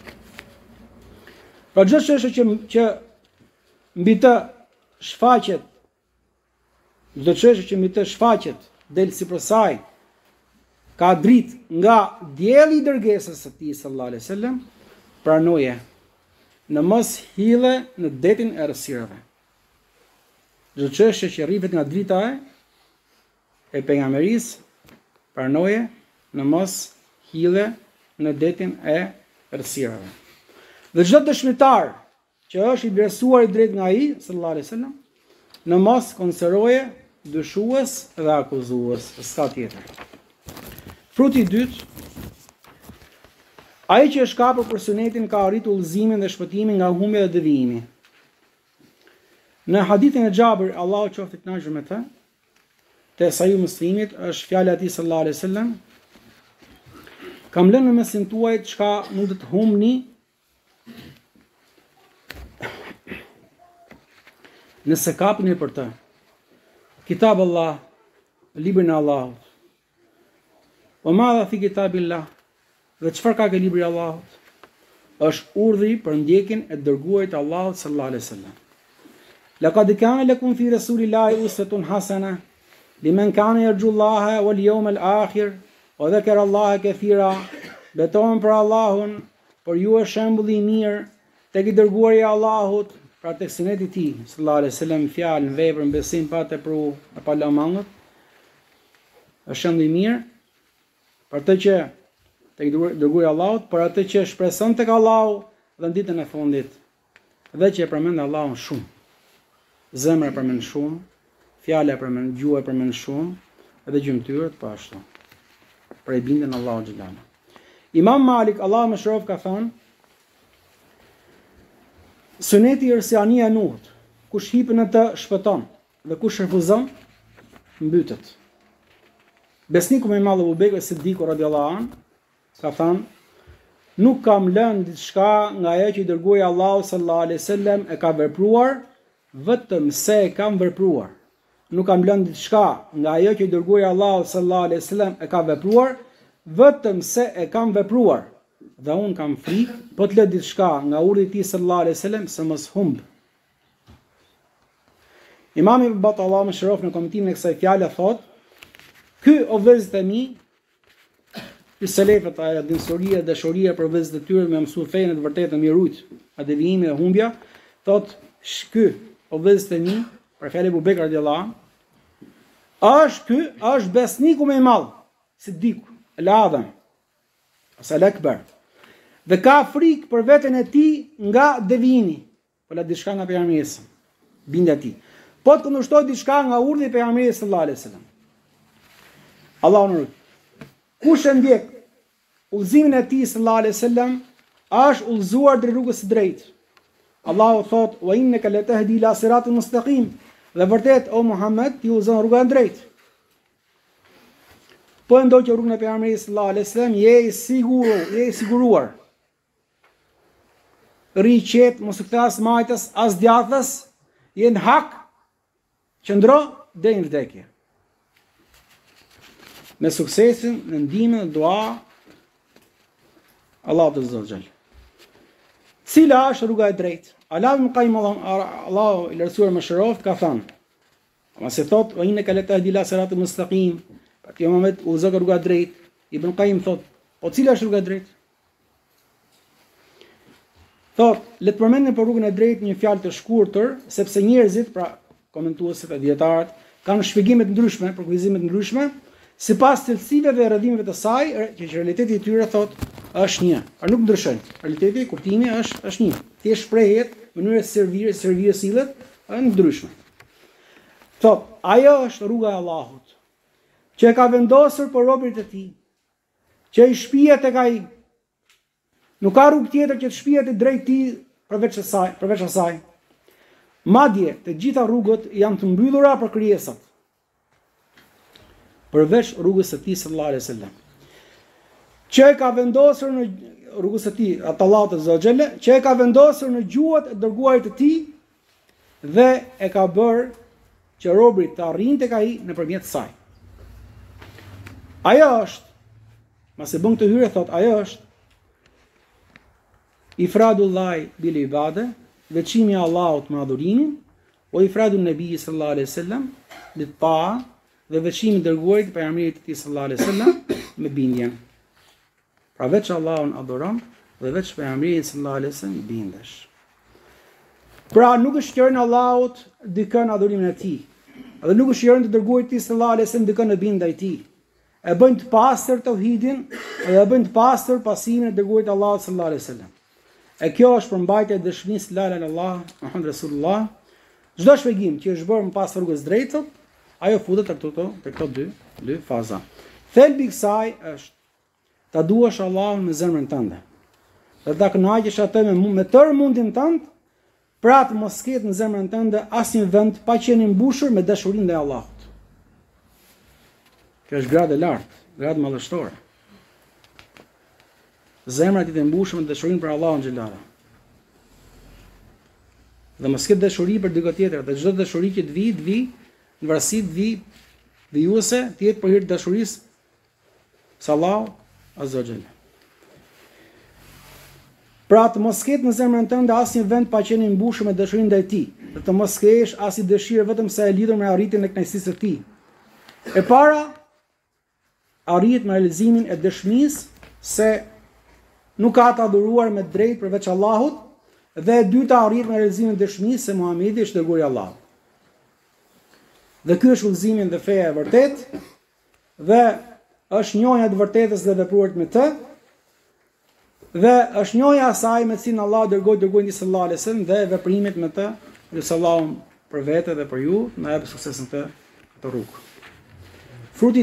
Pra çdo çështje që mbi të shfaqet, çdo çështje që mbi të shfaqet del sipër saj ka dritë nga dielli i dërgesës së tij sallallahu alaihi wasallam, pranoje në mos hille në detin e errësirave. Çdo çështje që rrihet nga drita e pejgamberisë, pranoje në mos hille në detin e errësirave. Dhe çdo dëshmitar që është i besuar i drejt nga ai sallallahu alaihi wasallam, në mos konsideroje dyshues dhe akuzues, s'ka tjetër. Fruti i dytë, ai që është kapur për sunetin ka arritur udhëzimin dhe shpëtimin nga humbja dhe devijimi. Në hadithin e Xhabir, Allahu qoftë i kënaqur me të, te Sahih Muslimit është fjala e tij sallallahu alaihi wasallam: kam lënë në mesin tuaj çka mund të humbni nëse kapni për të. Kitab Allah, librin e Allahut. O madha fi kitabillah, dhe çfarë ka ke libri i Allahut? Është urdhri për ndjekjen e dërguarit të Allahut sallallahu alaihi wasallam. Laqad kana lakum fi rasulillahi uswatun hasana liman kana yarju Allaha wal yawmal akhir wa dhakara Allaha kathira. Betohem për Allahun, por ju është shembulli i mirë tek i dërguari i Allahut, pra tek suneti i tij sallallahu alaihi wasallam, fjalë, vepër, besim pa tepru, pa lamangët. Është shembulli i mirë për atë që tek dërguari i Allahut, për atë që shpreson tek Allahu dhe në ditën e fundit, dhe që e përmend Allahun shumë. Zemra e përmend shumë, fjala e përmend, gjuha e përmend shumë, edhe gjymtyrët po ashtu. Për e bindjen Allahu xhelal. Imam Malik, Allahu më shërof, ka thënë: suneti irsiania e Nuhut, kush hip në të shpëton dhe kush refuzon, mbytet. Besniku më i madh Abu Bekr Siddiku radhiyallahu anhu ka thënë: nuk kam lënë diçka nga ajo që i dërguari Allahu sallallahu alaihi wasallam e ka vepruar, vetëm se e kam vepruar. Nuk kam lënë diçka nga ajo që i dërguari Allahu sallallahu alaihi wasallam e ka vepruar, vetëm se e kam vepruar. Dhe un kam frikë, po të lë diçka nga urdhri i tij sallallahu alaihi wasallam se mos humb. Imam Ibn Battallah më shërof në komentimin e kësaj fjale thotë: ky o vëllezër të mi, ky selefët ajo dinsoria, dashuria për vëllezërit e tyre me mësu fenë të vërtetë me rujt, a devijimi dhe humbja, thotë ky o vëllezër të mi, për fjalë Abu Bekr radhiyallahu anhu, ky është besniku më i madh, Siddiku, el-Adham, ose el-Akbar. Dhe ka frikë për veten e tij nga devijimi, po la diçka nga pejgamberi, bindja tij. Po të kundërshtoj diçka nga urdhri i pejgamberit sallallahu alaihi wasallam. Allahu nur. Kush e ndjek udhëzimin e tij sallallahu alaihi wasallam, është udhëzuar drejt rrugës së drejtë. Allahu thot: "Wa innaka latahdi ila siratin mustaqim." Dhe vërtet o Muhammed, ti udhëzon rrugën e drejtë. Po e ndoqë rrugën e pejgamberit sallallahu alaihi wasallam, je i siguruar. Rri qetë, mos u kthas majtës, as djathës, je në hak, qëndro deri në vdekje. me suksesin, në ndihmën, dua Allahu Azza wa Jall. Cila është rruga e drejtë? Allahu Allahu i lartësuar më shëroft ka thënë. Ama se thot, o innaka latahdi ila siratin mustaqim. Ti Muhammed udhëzon rruga e drejtë. Ibn Qayyim thot, po cila është rruga e drejtë? Thot, le të përmendim për rrugën e drejtë një fjalë të shkurtër, sepse njerëzit, pra komentuesit e dietarët, kanë shpjegime të ndryshme, për kujtime të ndryshme, sipas cilësive dhe rrëdhimeve të saj, që realiteti i tyre thot është një. Pra nuk ndryshojnë. Realiteti, kuptimi është një. Thjesht shprehet mënyra e servire sillet është ndryshme. Thot, ajo është rruga e Allahut, që e ka vendosur për robërit e tij, që i shpihet tek ai. Nuk ka rrugë tjetër që të shpihet drejt tij përveç asaj. Madje të gjitha rrugët janë të mbyllura për krijesat, përveç rrugës së tij sallallahu alaihi wasallam, që e ka vendosur në rrugës së tij Allahu Azza wa Jalla, që e ka vendosur në gjuhët e dërguarit të tij dhe e ka bërë që robërit të arrijnë tek ai nëpërmjet saj. Ajo është, mase bën këtë hyrje thot, ajo është ifradullahi bil ibade, veçimi i Allahut me adhurimin, o ifradun nabi sallallahu alaihi wasallam bil ta'a, dhe veçimi i dërguarit pejgamberit të tij sallallahu alaihi wasallam me bindjen. Pra veç Allahun adhuron dhe veç pejgamberit sallallahu alaihi wasallam bindesh. Pra nuk është shkërën Allahut dikën adhurimin e tij, dhe nuk është shkërën të dërguarit të tij sallallahu alaihi wasallam dikën e bindaj tij. E bëjnë të pastër tauhidin dhe e bëjnë të pastër pasimin e dërguarit Allahut sallallahu alaihi wasallam. E kjo është përmbajtja e dëshmisë la ilaha illallah Muhammed Rasulullah. Çdo shpjegim që është bërë më pas rrugës drejtë, ajo futet te këto dy faza. Thelbi i kësaj është ta duash Allahun me zemrën tënde. Dhe ta kënaqesh atë me tërë mundin tënd, pra të mos ketë në zemrën tënde asnjë vend pa qenë mbushur me dashurinë ndaj Allahut. Kjo është gradë e lartë, gradë madhështore. Zemra ti të mbushur me dashurinë për Allahun xhelala. Dhe mos ketë dashuri për dikë tjetër, dhe çdo dashuri që të vi në varësi të vijuese, të jetë për hir të dashurisë së Allahut Azza wa Jalla. Pra të mos ketë në zemrën tënde asnjë vend pa qenë mbushur me dashurinë ndaj tij, dhe të mos kesh asnjë dëshirë vetëm sa e lidhur me arritjen e kënaqësisë së tij. E para arrihet me realizimin e dëshmisë se nuk ka të adhuruar me drejt përveç Allahut, dhe e dyta arrihet me realizimin e dëshmisë se Muhamedi është dërguari i Allahut. Dhe ky është udhëzimi dhe feja e vërtetë, dhe është njohja e vërtetës dhe vepruarit me të, dhe është njohja asaj me cilën Allah dërgoi dërguarin sallallahu alaihi wasallam dhe veprimet me të, lusallahu për vete dhe për ju, na jap suksesin të rrugë. Fruti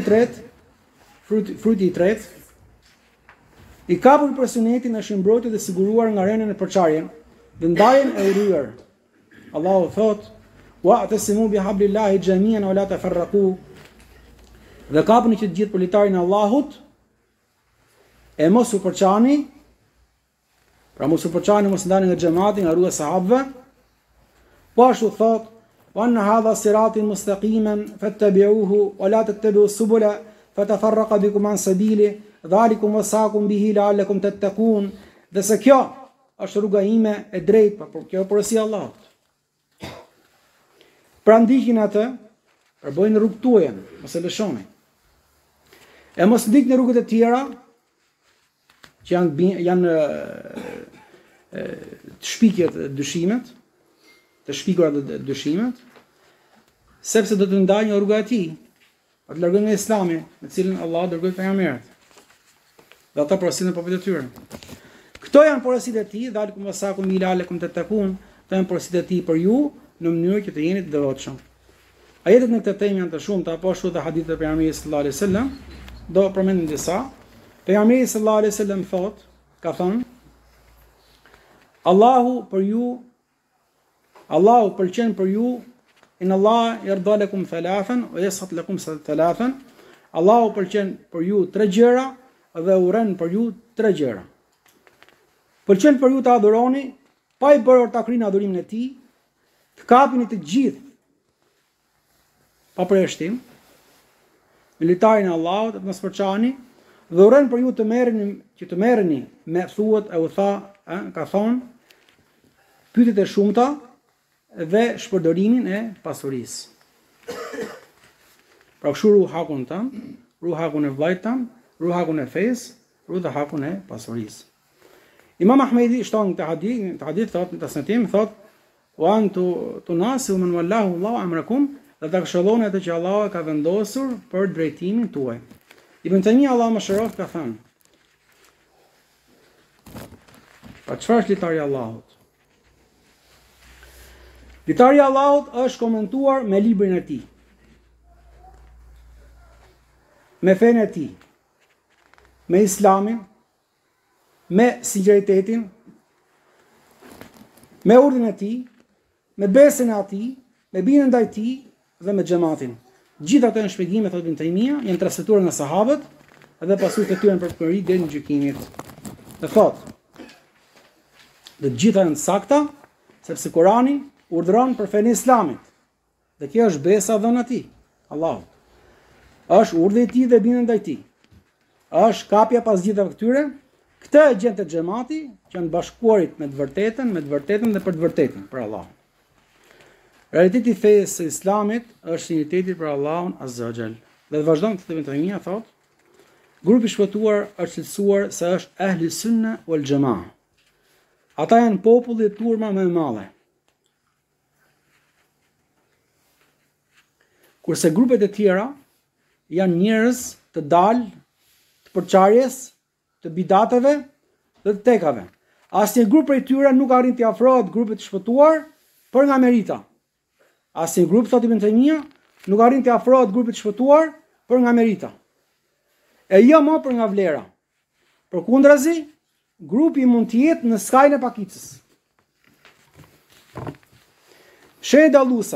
i tretë i kapur për sunetin është mbrojtje dhe siguruar nga rënien e përçarjen dhe ndarjen e urryer. Allahu thot: "Wa'tasimu bihablillahi jami'an wa la tafarraqu." Dhe kapuni që të gjithë për litarin e Allahut, e mos u përçani, pra mos u përçani, mos ndani nga xhamati, nga rruga e sahabëve. Po ashtu thot: "Wa anna hadha siratin mustaqiman fattabi'uhu wa la tattabi'u subula fatafarraqa bikum an sabili dhalikum wasaqum bihi la'allakum tattaqun." Dhe se kjo është rruga ime e drejtë, por kjo është porosia e Allahut. Pra ndiqni atë, përbëjnë rrugë tuaja, mos e lëshoni. E mos ndikni rrugët e tjera që janë të shpikjet dyshimet, të shpikurat dhe dyshimet, sepse do të ndajë nga rruga e tij, atë largojnë nga Islami, me cilën Allah dërgoi pejgamberët. Dhe ata porosinë e popullit të tyre. Këto janë porositë e tij, dhalikum wasakum ila alekum tattaqun, këto janë porositë e tij për ju në mënyrë që të jeni të devotshëm. Ajetet në këtë temë janë të shumta, po ashtu dhe hadithet e pejgamberit sallallahu alaihi wasallam, do përmendim disa. Pejgamberi sallallahu alaihi wasallam thot, ka thënë: Allahu pëlqen për ju, inna Allah yarda lakum thalathan wa yashat lakum thalathan. Allahu pëlqen për ju 3 gjëra dhe urren për ju 3 gjëra. Pëlqen për ju të adhuroni, pa i bërë ortakrin adhurimin e tij, të kapini të gjithë pa përjashtim, militarin e Allahut, mos përçani, dhe urren për ju të merreni me thuhet e u tha, ka thonë, pyetjet e shumta dhe shpërdorimin e pasurisë. Pra kështu ru hakun tëm, ru hakun e vllajt tëm, ru hakun e fesë, ru dhe hakun e pasurisë. Imam Ahmedi shton të hadith thot, në tasnetim thot, wa antu tunasu man wallahu Allahu amrakum, dhe ta këshilloni atë që Allah ka vendosur për drejtimin tuaj. Ibn Taymija Allah më shëroft ka thënë, pa çfarë është litari i Allahut? Litari i Allahut është komentuar me librin e tij, me fenë e tij, me islamin, me sinqeritetin, me urdhën e tij, me besën e atij, me bindjen ndaj tij dhe me xhamatin. Gjithë ato janë shpjegime thotë Ibn Taymija, janë transmetuar nga sahabët dhe pasur të tyre për përri deri në gjykimit. Dhe thotë, dhe gjitha janë sakta, sepse Kurani urdhëron për fenë e Islamit. Dhe kjo është besa dhënë atij, Allahut. Është urdhë i tij dhe bindja ndaj tij. Është kapja pas gjithave këtyre. Këtë e gjen te xhamati që janë bashkuarit me të vërtetën dhe për të vërtetën, për Allahun. Realiteti i fesë së Islamit është sinqeriteti për Allahun Azza wa Jall. Dhe vazhdon të Ibn Taymija thotë, grupi i shpëtuar është cilësuar se është ahli sunna wal jamaa. Ata janë populli i turma më e madhe. Kurse grupet e tjera janë njerëz të dalë, të përçarjes, të bidateve dhe të tekave. Asnjë grup prej tyre nuk arrin të afrohet grupit të shpëtuar për nga merita. Asnjë grup, thotë Ibn Taymija, nuk arrin të afrohet grupit të shpëtuar për nga merita. E jo më për nga vlera. Përkundrazi, grupi mund të jetë në skajën e pakicës. Sheh dalluese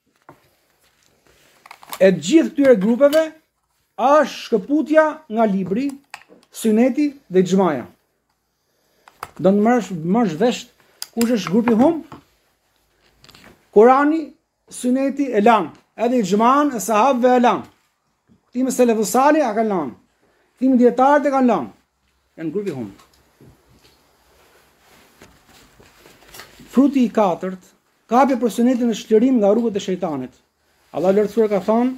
e gjithë këtyre grupeve është shkëputja nga libri, Suneti dhe xhmaja. Do të marrësh vesh kush është grupi hum? Kurani, Suneti e lan, edhe xhman e sahabëve e lan. Këtimi selefus salih e kanë lan. Këtimi dietarët e kanë lan. Janë grupi hum. Fruti i katërt, kapje për Sunetin e shtërim nga rrugët e shejtanit. Allah lartësuar ka thonë,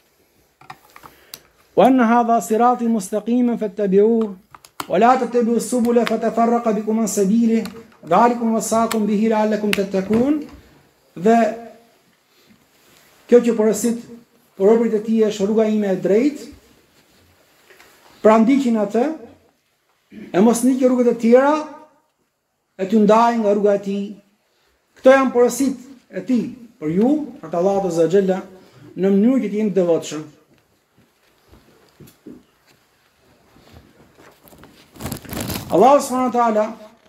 وأن هذا صراطي مستقيما فاتبعوه ولا تتبعوا السبل فتفرق بكم عن سبيله ذلكم وصاكم به لعلكم تتقون. Dhe kjo që porosit për robërit e tij është rruga ime e drejtë, pra ndiqin atë e mos ndiqni rrugët e tjera e t'ju ndajnë nga rruga e tij. Këto janë porosit e tij për ju, për të Allahut Azza wa Jalla, në mënyrë që të jeni devotshëm. Allah subhanahu wa taala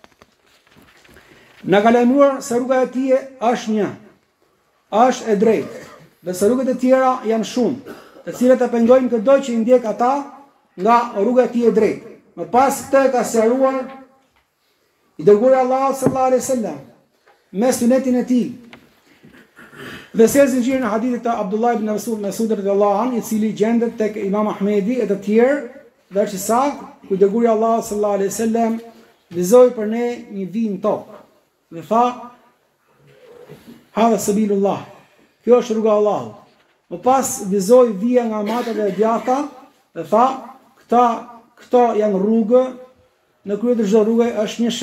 na ka lajmëruar se rruga e tij është një, është e drejtë, dhe se rrugët e tjera janë shumë, të cilat e pengojnë çdo që i ndjek ata nga rruga e tij e drejtë. Më pas këtë ka sqaruar i dërguari Allah sallallahu alaihi wasallam me sunetin e tij. Dhe se zinxhirin e hadithit të Abdullah ibn Mas'ud radhiyallahu anhu, i cili gjendet tek Imam Ahmedi e të tjerë, dhe është i saktë, ku i dërguari Allah sallallahu alaihi wasallam vizoi për ne një vijë në tokë dhe tha: "Hadha sabilullah." Kjo është rruga e Allahut. Më pas vizoi vija nga matët e djatha dhe tha: "Këto janë rrugë, në krye të çdo rruge është një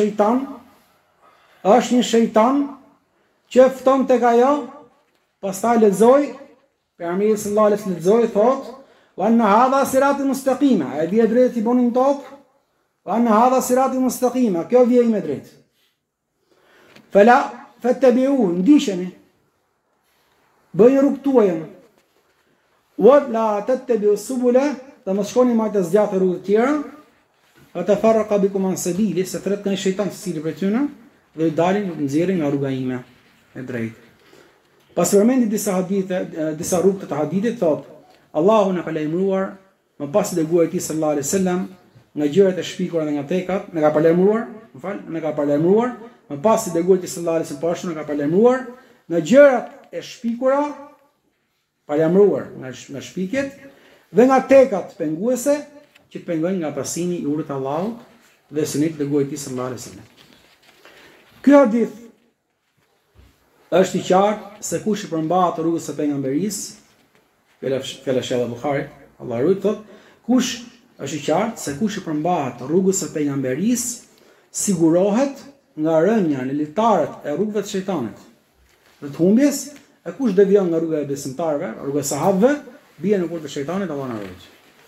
shejtan, që fton tek ajo." Pastaj lexoi, pejgamberi sallallahu alaihi wasallam lexoi thotë: "Wa anna hadha sirati mustaqima." Ai vije drejt i bonin tok. "Wa anna hadha sirati mustaqima." Kjo vije me drejt. Fala fattabi'u, ndisheni. Bëjë rrugë tuajën. Wa la tattabi'u subula, të mos shkoni më të zgjatë rrugë të tjera. Wa tafarraqa bikum an sabili, se thret kanë shejtan të cilë për tyne dhe i dalin të nxjerrin nga rruga ime e drejtë. Pas përmendi disa rrugë të hadithit thotë: Allahu na ka lajmëruar më pas dërguarit e tij sallallahu alaihi wasallam nga gjërat e shpikura dhe nga tekat, më ka paralajmëruar, më pas dërguarit e tij sallallahu alaihi wasallam poshtë më ka paralajmëruar nga gjërat e shpikura, paralajmëruar nga shpikjet dhe nga tekat penguese që të pengojnë nga pasimi i urrit Allahut dhe sunetit të dërguarit sallallahu alaihi wasallam. Ky hadith është i qartë se kush i përmbahet rrugës së pejgamberisë, fjala e Buhari, Allah rujt thot, kush është i qartë se kush i përmbahet rrugës së pejgamberisë sigurohet nga rënja në litarët e rrugëve të shejtanit dhe të humbjes, e kush devion nga rruga e besimtarëve, rruga e sahabëve, bie në kurrë të shejtanit, Allah na ruaj.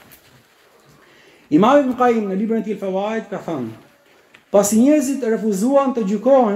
Imam Ibn Qayyim në librin e tij Fawaid ka thënë, pasi njerëzit refuzuan të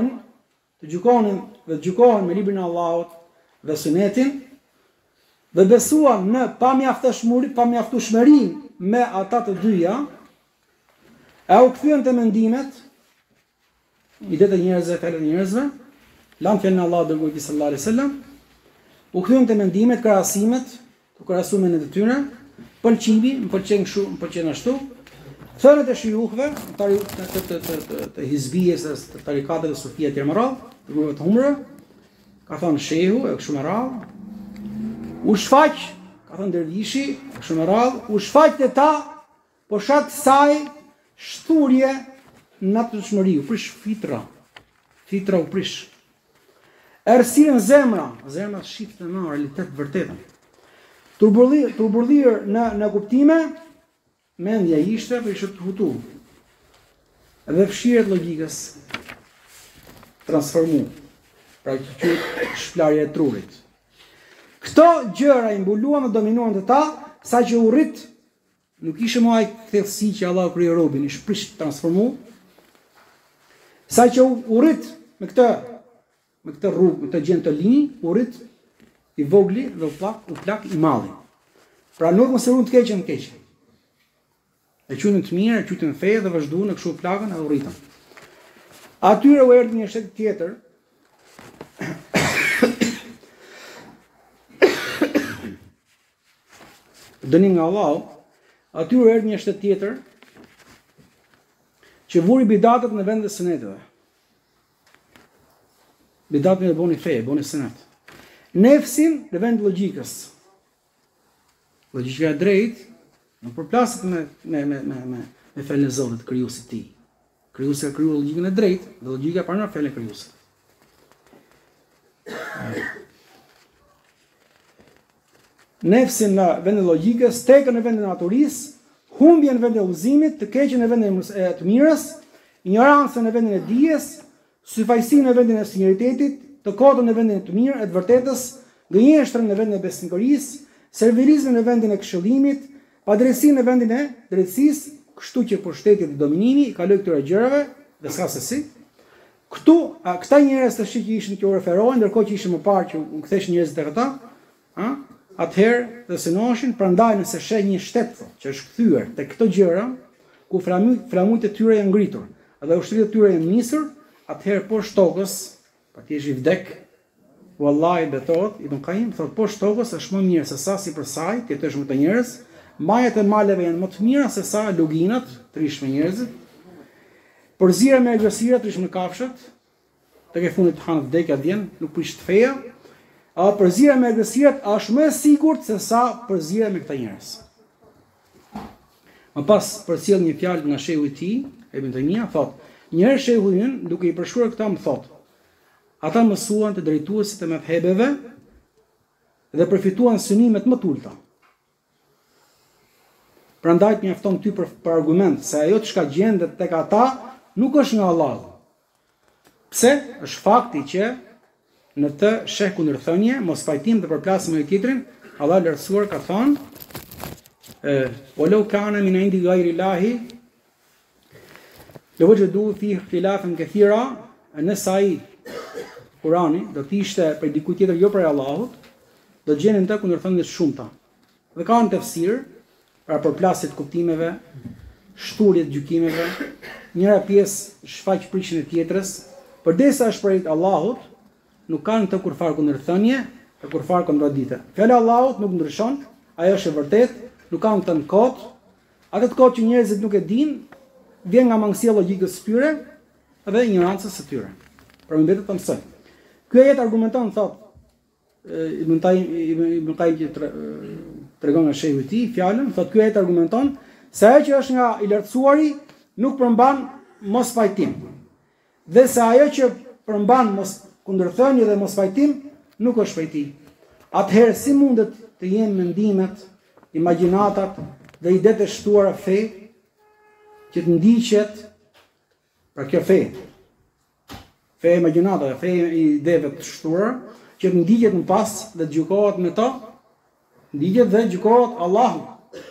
gjykohen me librin e Allahut dhe sunetin dhe besuan në pamjaftueshmërinë me ata të dyja, e u kthyen te mendimet, idetë e njerëzve, fjalët e njerëzve, lan fjalën e Allahut dërguari sallallahu alaihi wasallam, u kthyen te mendimet, krahasimet, të krahasuar në detyrë, pëlqimi, më pëlqen kështu, më pëlqen ashtu. Thënët e shijuhve, të hizbijes, të tarikateve të sufia të mëradh, të grupeve të humra, ka thënë shehu, e kështu me radhë. U shfaq, ka thënë dervishi, e kështu me radhë, u shfaq te ta, po shat saj shturje natyrshmëri, u prish fitra u prish. Errësirën zemra shifte në realitet vërtetën. Turburlir në kuptime, mendja ishte për ishte të hutu. Edhe fshirët logikës transformu, pra që qëtë shplarje e trurit. Këto gjëra i mbuluan dhe dominuan të ta, sa që u rrit, nuk ishe muaj thellësi që Allah krye robin, i shprisht transformu, sa që u rrit me këtë rrugë, me këtë gjendë të linjë, u rrit i vogli dhe u plak i malli. Pra nuk mos e ruan të keqen në keqen. E qytën të mirë, e qytën fe dhe vazhduan në kështu plagën e u rritën. Atyre u erdhi një shtet tjetër. Dënim nga Allahu, atyre u erdhi një shtet tjetër që vuri bidatët në vend të suneteve. Bidatën e bëni fe, bëni sunet. Nefsin në vend logjikës. Logjika e drejtë nuk përplaset me fjalën e Zotit, krijuesit të tij. Krijuesi ka krijuar logjikën e drejtë, dhe logjika pranon fjalën e krijuesit. Nefsin në vend të logjikës, tekën në vend të naturisë, humbjen në vend të udhëzimit, të keqen në vend të mirës, ignorancën në vendin e dijes, syfajsinë në vendin e sinqeritetit, të kotën në vendin e të mirë, e të vërtetës, gënjeshtrën në vendin e besnikërisë, servilizmin në vendin e këshillimit, padrejësinë në vendin e drejtësisë, kështu që pushteti dhe dominimi i kaloi këtyre gjërave dhe s'ka se si. Këta njerëz tash që ishin që u referohen, ndërkohë që ishin më parë që u kthesh njerëzit tek ata, atëherë dhe synoshin, prandaj nëse sheh një shtet që është kthyer tek këto gjëra, ku flamujt e tyre janë ngritur, edhe ushtrit e tyre janë nisur, atëherë poshtë tokës, patjetër i vdek, wallahi betohet, Ibn Qayyim thotë poshtë tokës është më mirë se sa sipër saj, ti të shumë të njerëz, majet e maleve janë më të mira se sa luginat, trishme njerëzit. Përzira me agresira, trishme kafshët, tek e fundit hanë vdekja vjen, nuk prish të feja. A përzira me agresirat është më e sigurt se sa përzira me këta njerëz. Më pas përcjell një fjalë nga shehu i tij, Ibn Taymija, thotë, njëherë shehu ynë, duke i përshkruar këta më thotë, ata mësuan të drejtuesit e mëdhëbeve dhe përfituan synimet më të ulta. Prandaj mjafton ty për argument se ajo çka gjendet tek ata nuk është nga Allahu. Pse? Është fakti që në të sheh kundërthënie, mos pajtim të përplasim me tjetrin, Allah lartësuar ka thënë, "Walau kana min indi ghayri Allahi lawajadu fihi ikhtilafan kathira", nëse ai Kurani do të ishte për diku tjetër jo për Allahut, do të gjenin të kundërthënie të shumta. Dhe ka në tefsir, pra përplasjet kuptimeve, shturjet gjykimeve, njëra pjesë shfaq prishjen e tjetrës, përdesa është për Allahut, nuk kanë të kurfar kundërthënie, të kurfar kontradikte. Fjala e Allahut nuk ndryshon, ajo është e vërtetë, nuk kanë të kot. Atë të kot që njerëzit nuk e dinë, vjen nga mangësia logjikës së tyre dhe ignorancës së tyre. Pra më mbetet të mësoj. Ky ajet argumenton thotë Ibn Qayyim tregon nga shehu i tij fjalën, thotë ky ajet argumenton se ajo që është nga i lartësuari nuk përmban mos pajtim. Dhe se ajo që përmban mos kundërthënie dhe mos pajtim nuk është prej tij. Atëherë si mundet të jenë mendimet, imagjinatat dhe idetë e shtuara fe që të ndiqet pra kjo fe imagjinata, fe i ideve të shtuara që të ndiqet në pas dhe të gjykohet me to, ndiqet dhe gjykohet Allahu.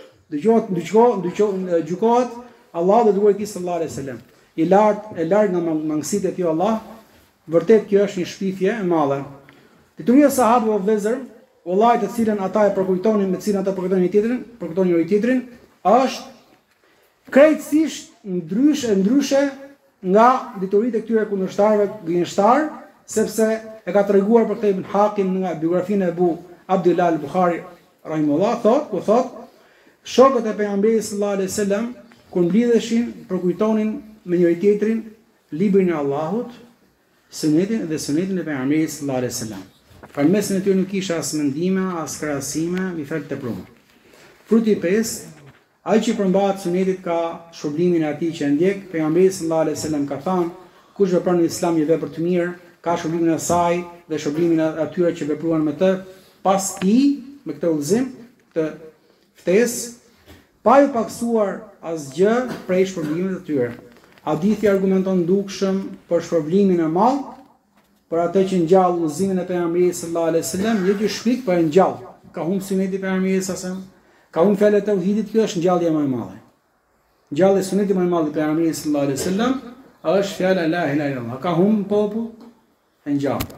Gjykohet Allahu dhe dërguari i tij sallallahu alaihi wasallam. E lartë nga mangësitë e tij Allah, vërtet kjo është një shpifje e madhe. Dituria e sahabëve o vëllezër, vallahi të cilën ata e përkujtonin, me cilën ata përkujtonin njëri tjetrin, është krejtësisht ndryshe nga dituritë e këtyre kundërshtarëve gënjeshtar, sepse e ka treguar për këtë Ibn Hakim nga biografinë e Abu Abdullah al-Bukhari rahimahullah, thotë shokët e pejgamberit sallallahu alaihi wasallam kur mblidheshin përkujtonin me njëri tjetrin librin e Allahut, sunetin e pejgamberit sallallahu alaihi wasallam. Për mesin e tyre nuk kisha as mendime, as krahasime, mi fal tepruar. Fruti i pesë, ai që përmbahet sunetit ka shpërblimin e atij që e ndjek. Pejgamberi sallallahu alaihi wasallam ka thënë, kush vepron në Islam një vepër të mirë, ka shpërblimin e saj dhe shpërblimin e atyre që vepruan me të pas tij, me këtë udhëzim, të ftesë, pa ju paksuar asgjë prej shpërblimit të tyre. Hadithi argumenton dukshëm për shpërblimin e madh për atë që ngjall udhëzimin e pejgamberit sallallahu alaihi wasallam, jo që shpik për ngjall. Ka humb suneti e pejgamberit sallallahu alaihi wasallam, ka humb fjalët e tauhidit, kjo është ngjallja më e madhe. Ngjallja e sunetit më e madh i pejgamberit sallallahu alaihi wasallam është fjala la ilaha illallah. Ka humb popull e ngjall.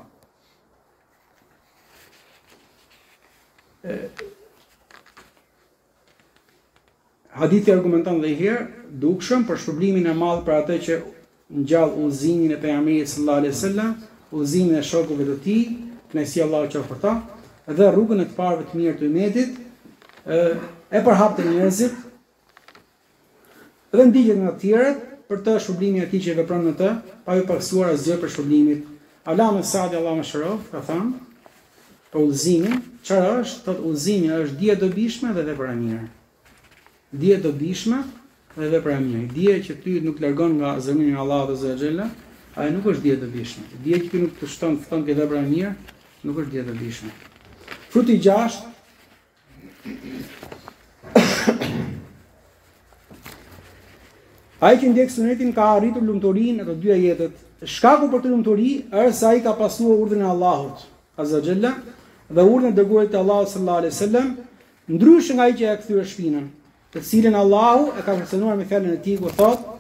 Hadithi argumenton dhe herë dukshëm për shpërblimin e madh për atë që ngjall udhëzimin e pejgamberit sallallahu alaihi wasallam, udhëzimin e shokëve të tij, kënaqësia Allahu qoftë për ta, dhe rrugën e të parëve të mirë të umetit, e përhapën njerëzit dhe ndiqet nga të tjerët për të shpërblimin e atij që vepron në të, pa ju paksuar asgjë për shpërblimit. Alama Saadi Allahu mëshiroft ka thënë për udhëzimin, çfarë është? Thotë udhëzimi është dije e dobishme dhe vepra e mirë. Dije e dobishme dhe vepra e mirë. Dije që ty nuk largon nga zemrën e Allahut azza wa jalla, ajo nuk është dije e dobishme. Dije që ty nuk të fton ke vepra e mirë, nuk është dije e dobishme. Fruti i gjashtë ai që ndjek sunetin ka arritur lumturinë e të dyja jetët. Shkaku për të lumturi është se ai ka pasuar urdhrin e Allahut azza wa jalla dhe urdhrin e dërguarit të Allahut sallallahu alaihi wasallam, ndryshe nga ai që e kthyer shpinën, të cilën Allahu e ka përcaktuar me fjalën e tij ku thotë: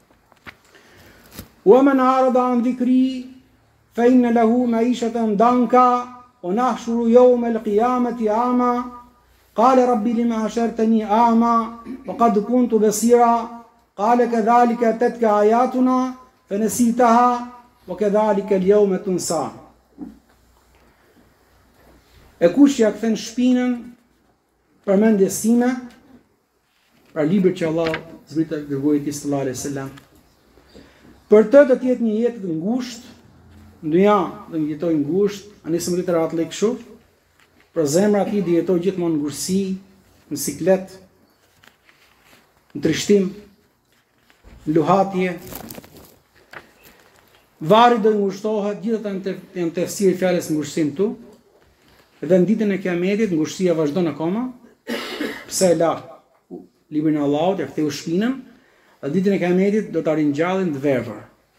"Wa man arada an dhikri fa inna lahu ma'ishatan danka wa nahshuru yawma al-qiyamati a'ma qala rabbi lima hashartani a'ma wa qad kuntu basira qala kadhalika atatka ayatuna fa nasitaha wa kadhalika al-yawma tunsa." E kush ja kthen shpinën për mendjes sime, pra libri që Allah zbritet dërguarit i sallallahu alaihi wasallam, për të do të jetë një jetë të ngushtë, ndoja do të jetojë ngushtë, anisëm rritë ratë kështu, për zemra ati do jetojë gjithmonë në ngurësi, në siklet, në trishtim, në luhatje. Vari do ngushtohet, gjithë janë tefsiri fjalës ngushtësim tu, edhe në ditën e Kiametit ngushtësia vazhdon akoma, pse e la librin e Allahut, ja ktheu shpinën, dhe ditën e Kiametit do ta ringjallin të verbër.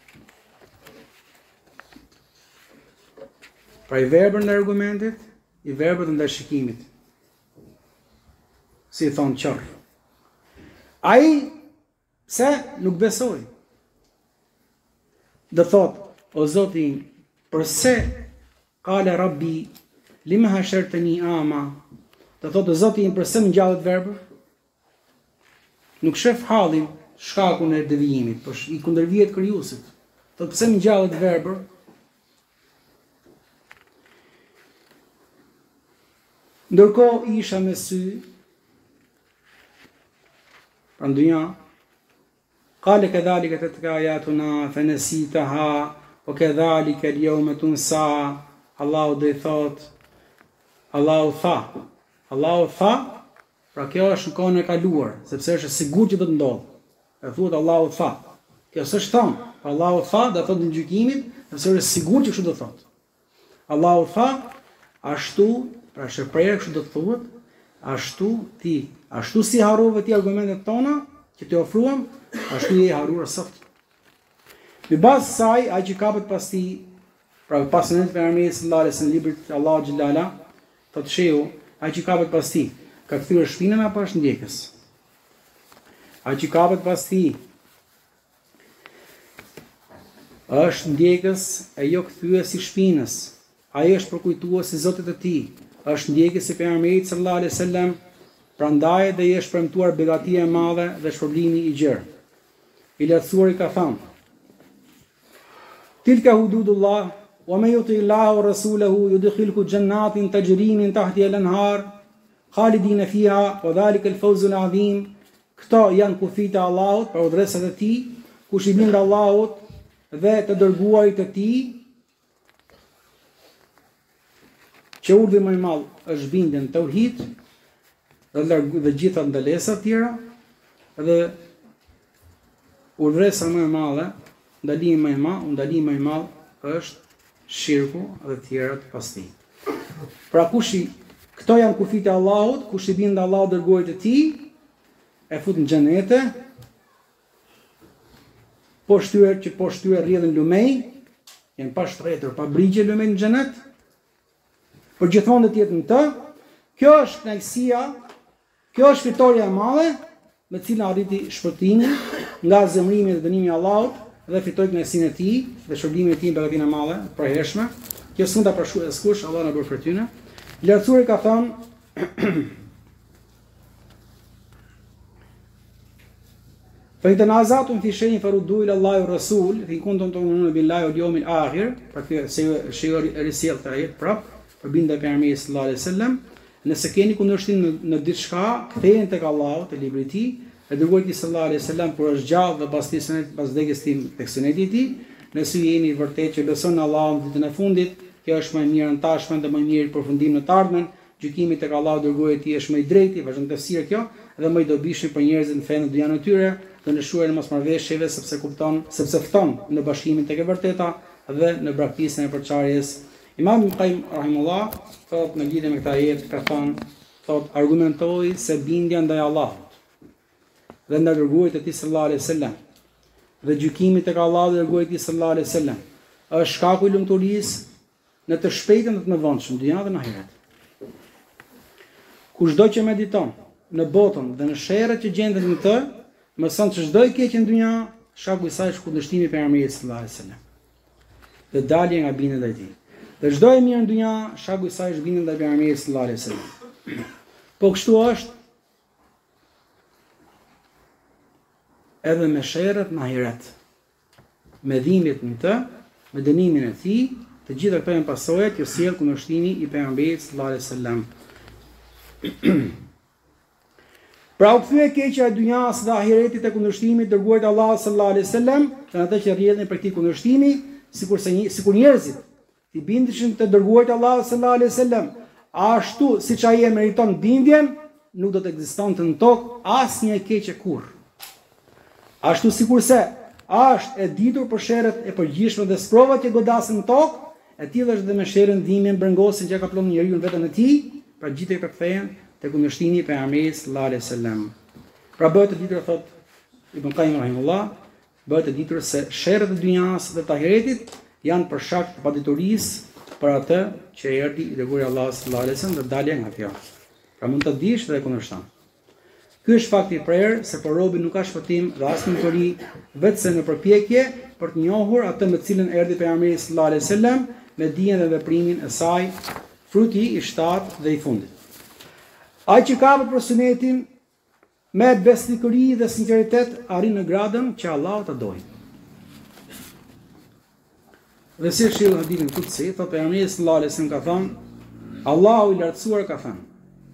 Pra i verbër në argumentit, i verbër të ndashikimit. Si i thonë qarë. Ai pse nuk besoi. Dhe thot, o Zoti, përse kale Rabbi lima hashartani ama, dhe thot, o Zoti, përse më ngjallet verbër? Nuk shef hallin, shkakun e devijimit, por i kundërvihet krijuesit. Thot, pse më ngjallet verbër? Ndërkohë isha me sy, pra ndonjë, qale kadhalika tatka ayatuna fa nasitaha wa kadhalika al-yawma tunsa. Allahu do i thot, Allahu tha, Pra kjo është në kohën e kaluar, sepse është sigurt që do të ndodhë. E thuhet Allahu tha. Kjo s'është thënë, Allahu tha, do thotë në gjykimit, sepse është sigurt që kështu do thotë. Allahu tha, ashtu, pra shprehja kështu do të thuhet, ashtu si harrove ti argumentet tona që të ofruam, ashtu je i harruar sot. Në bazë saj, ai që kapet pas ti, pra pas në pejgamberit sallallahu alaihi wasallam librit Allahu xhalala, thotë shehu, ai që kapet pas ti, ka kthyer shpinën apo është ndjekës? Ai që kapet pas ti është ndjekës e jo kthyesi shpinës. Ai është përkujtuesi i Zotit të tij, është ndjekës i pejgamberit sallallahu alaihi wasallam, prandaj dhe i është premtuar begatia e madhe dhe shpërblimi i gjerë. I lartësuari ka thënë: Tilka hududullah, wa man yuti Allahu wa rasulahu yudkhilhu jannatin tajri min tahtiha al-anhar khalidina fiha wa dhalika al-fawz al-azim. Këto janë kufijtë e Allahut, për udhëresat e tij, kush i bind Allahut dhe të dërguarit të tij, që urdhri më i madh është bindjen tauhid dhe gjitha ndalesat tjera, dhe udhëresa më e madhe, ndalimi më i madh është shirku dhe të tjerat pas tij. Pra këto janë kufijtë e Allahut, kush i bind Allahut dërguarit të tij, e fut në xhenete, po shtyre rrjedhin lumej, janë pa shtretur, pa brigje lumej në xhenet, për gjithmonë të jetë në të. Kjo është kënaqësia, kjo është fitoria e madhe me cilën arriti shpëtimin nga zemrimi dhe dënimi i Allahut dhe fitoi kënaqësinë e tij dhe shërbimin e tij me begatinë e madhe për hershme. Kjo s'mund ta përshkruaj askush, Allah na bërë fortunë. Lartësuari ka thënë: فَإِنْ fi shay'in faruddu ila Allahi wa Rasul, in kuntum tu'minuna billahi wal yawmil akhir, për këtë se risjell të ajet prap, për bindje pejgamberit sallallahu alaihi wasallam, nëse keni kundërshtim në diçka, ktheheni tek Allahu, te libri i tij, e dërguari sallallahu alaihi wasallam kur është gjallë dhe pas vdekjes tim tek suneti i tij, nëse jeni vërtet që besoni në Allahun në ditën e fundit, kjo është më e mirë në tashmë dhe më e mirë përfundim në të ardhmen, gjykimi tek Allahu dërguari i tij është më i drejtë, vazhdon të thirrë kjo, dhe më i dobishëm për njerëzit në fenë dynjën e tyre, dhe në shuar në mosmarrveshjeve, sepse fton në bashkimin tek e vërteta dhe në braktisjen e përçarjes. Imam Ibn Qayyim rahimullah thot në lidhje me këtë ajet ka thënë, thot argumentoi se bindja ndaj Allahut dhe ndaj dërguarit të tij sallallahu alaihi wasallam dhe gjykimi tek Allahu dhe dërguari i tij sallallahu alaihi wasallam është shkaku i lumturisë në të shpejtën dhe të mëvonshëm, në dynjë dhe në ahiret. Kushdo që mediton në botën dhe në sherrët që gjendet në të, mëson se çdo i keq në dynjë, shkaku i saj është kundërshtimi pejgamberit sallallahu alaihi wasallam. Dhe dalje nga bindja ndaj tij. Dhe çdo e mirë në dynjë, shkaku i saj është bindja ndaj pejgamberit sallallahu alaihi wasallam. Po kështu është edhe me sherrët në ahiret. Me dhimbjet në të, me dënimin e tij, të gjitha këto janë pasojat që sjell kundërshtimi i pejgamberit sallallahu alaihi wasallam. Pra u kthye keqja e dynjas dhe ahiretit e kundërshtimit dërguarit Allah sallallahu alaihi wasallam, dhe ata që rrjedhin për këtë kundërshtimi, sikur njerëzit i bindeshin të dërguarit Allah sallallahu alaihi wasallam, ashtu siç ai e meriton bindjen, nuk do të ekzistonte në tokë asnjë keqje kurrë. Ashtu sikurse është e ditur për sherrët e përgjithshme dhe sprovat që godasin në tokë, e tillë është dhe me sherrën dhimbjen brengosin që ka plot njeriu në veten e tij, pra gjithë këto kthehen te kundërshtimi i pejgamberit sallallahu alaihi wasallam. Pra bëhet e ditur, thot Ibn Qayyim rahimullah, bëhet e ditur se sherrët e dynjas dhe të ahiretit janë për shkak të paditurisë për atë që erdhi i dërguari Allah sallallahu alaihi wasallam dhe dalja nga kjo. Pra mund të dish dhe kundërshton. Ky është fakti i prerë se por robi nuk ka shpëtim dhe as lumturi, vetëse në përpjekje për të njohur atë me cilën erdhi pejgamberi sallallahu alaihi wasallam, me dijen dhe veprimin e saj, fruti i shtatë dhe i fundit. Ai që kapet për sunetin me besnikëri dhe sinqeritet arrin në gradën që Allahu ta dojë. Dhe si shihë hadithin kutsi, thot pejgamberi sallallahu alaihi wasallam ka thënë, Allahu i lartësuar ka thënë: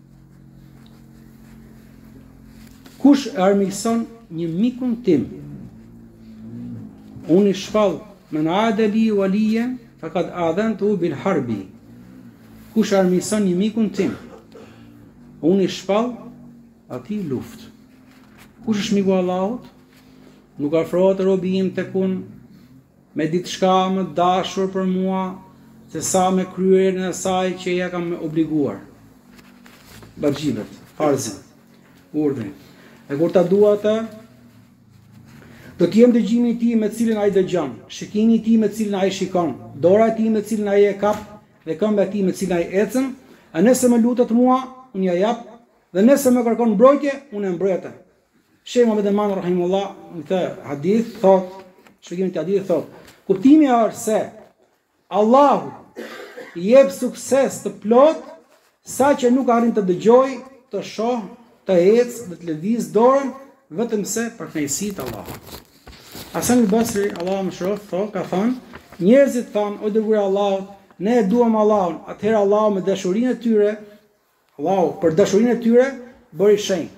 Kush e armiqson një mikun tim, unë i shpall men adali waliyen faqad adhantu bil harbi. Kush e armiqson një mikun tim, unë i shpall atij luftë. Kush është miku Allahut? Nuk afrohet robi im tek unë me diçka më dashur për mua se sa me kryerjen e asaj që ja kam obliguar. Vaxhibet, farzin, urdhrin. E kur ta dua atë, do të jem dëgjimin e tij me cilin ai dëgjon, shikimin e tij me cilin ai shikon, dora e tij me cilin ai e kap dhe këmbë e tij me cilin ai ecën. A nëse më lutet mua, unë ja jap, dhe nëse më kërkon mbrojtje, unë e mbroj atë. Sheikh Muhammad al-Aman rahimahullah në këtë hadith thot, shpjegimin e hadithit thot, kuptimi është se Allahu i jep sukses të plot sa që nuk arrin të dëgjoj, të shoh, të ecë dhe të lëviz dorën vetëm se për kënaqësinë e Allahut. Hasan al-Basri, Allahu më shëroft, thot, ka thënë, njerëzit thonë, o dërguari i Allahut, ne e duam Allahun, atëherë Allahu me dashurinë e tyre, Allahu për dashurinë e tyre bëri shenjë.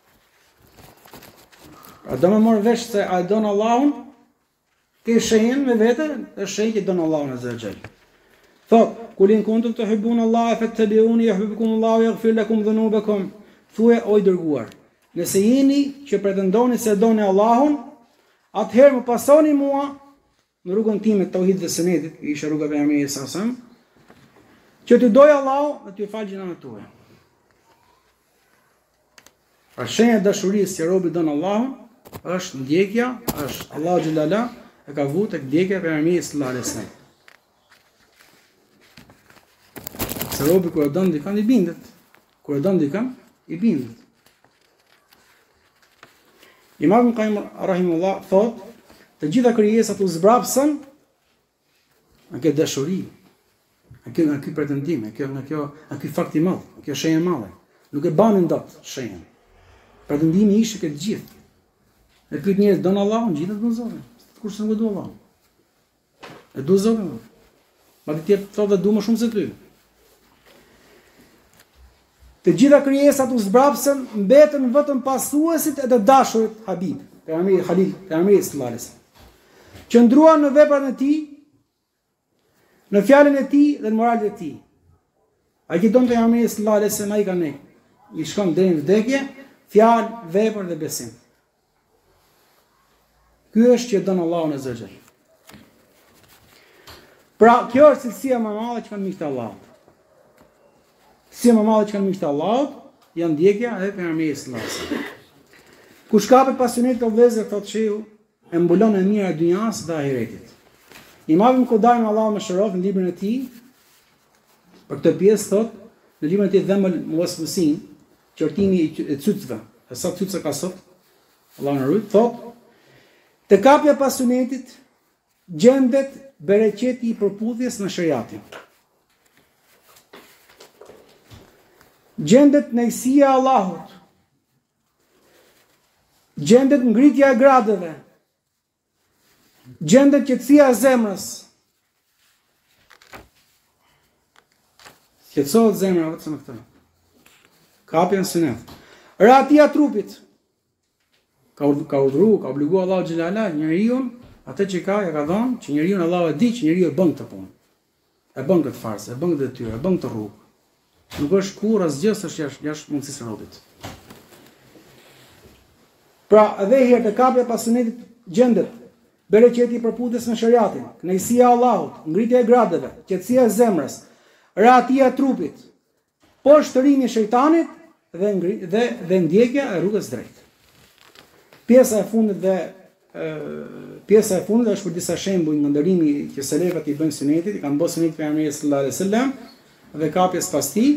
A do me morë vesh se a donë Allahun, ke shenjën me vete, është shenjë që donë Allahun azza wa jall. Thot, kulin kuntum të hibbun Allah, fattabi'uni yuhibbukum Allahu yaghfir lakum dhunubakum. Thuaj o i dërguar, nëse jeni që pretendoni se doni Allahun, atëherë më pasoni mua në rrugën time të tauhid dhe sunetit, ishte rruga e pejgamberit sallallahu alajhi wasallam, që të doj Allahu dhe të fal gjinat tuaja. Pra shenja e dashurisë që robi don Allahun është ndjekja, është Allahu xhalala e ka vu tek ndjekja e pejgamberit sallallahu alajhi wasallam. Se robi kur e don dikën i bindet. Kur e don dikën i bindet. Imam Qayyim rahimahullah thot, të gjitha krijesat u zbrapsën në këtë dashuri, në këtë pretendim, në kjo fakt i madh, në kjo shenjë e madhe. Nuk e banin dot shenjën. Pretendimi ishte këtë gjithë. E pyet njerëz, don Allahun, gjithë do zonë. Kurse nuk e do Allahun. E do zonë. Ma ti thotë do më shumë se ty. Të gjitha krijesat u zbrapsën, mbetën vetëm pasuesit e të dashurit Habib, pejgamberi Khalil, pejgamberi sallallahu alajhi wasallam. Qëndruan në veprat e tij, në fjalën e tij dhe në moralin e tij. Ai që don pejgamberi sallallahu alajhi wasallam ai ka ne. I shkon deri në vdekje, fjalë, vepër dhe besim. Ky është që don Allahun azza wa jall. Pra, kjo është cilësia më e madhe që kanë miqtë e Allahut. Si më madhe që kanë miqtë Allahut, janë ndjekja edhe pejgamberit sallallahu alajhi wasallam. Kush kapet pasionet të vëllezër thotë shehu, e mbulon e mira e dynjas dhe ahiretit. Imam Kodajn Allahu më shërof në librin e tij, për këtë pjesë thotë, në librin e tij Dhamal Muwaswisin, qortimi i cytëve, e sa cytëse ka sot, Allahu na ruaj, thotë, të kapja pasionetit gjendet bereqeti i përputhjes në shariatin. Gjendet nëjësia e Allahut. Gjendet ngritja e gradëve. Gjendet qetësia e zemrës. Qetësohet zemra vetëm me këtë. Kapja në sunet. Rahatia e trupit. Ka urdhëruar, ka obliguar Allahu xhelala njeriu, atë që ka ja ka dhënë, që njeriu Allahu e di që njeriu e bën këtë punë. E bën këtë farsë, e bën këtë detyrë, e bën këtë rrugë. Nuk është kur asgjë është jashtë mundësisë së robit. Pra, edhe herë të kapja pasionetit gjendet bereqeti i përputhjes me shariatin, kënaqësia e Allahut, ngritja e gradëve, qetësia e zemrës, rahatia e trupit, poshtërimi i shejtanit dhe ndjekja e rrugës drejtë. Pjesa e fundit është për disa shembuj nga ndërimi që selefët i bëjnë sunetit, i kanë bërë sunet pejgamberit sallallahu alajhi wasallam dhe kapjes pas tij.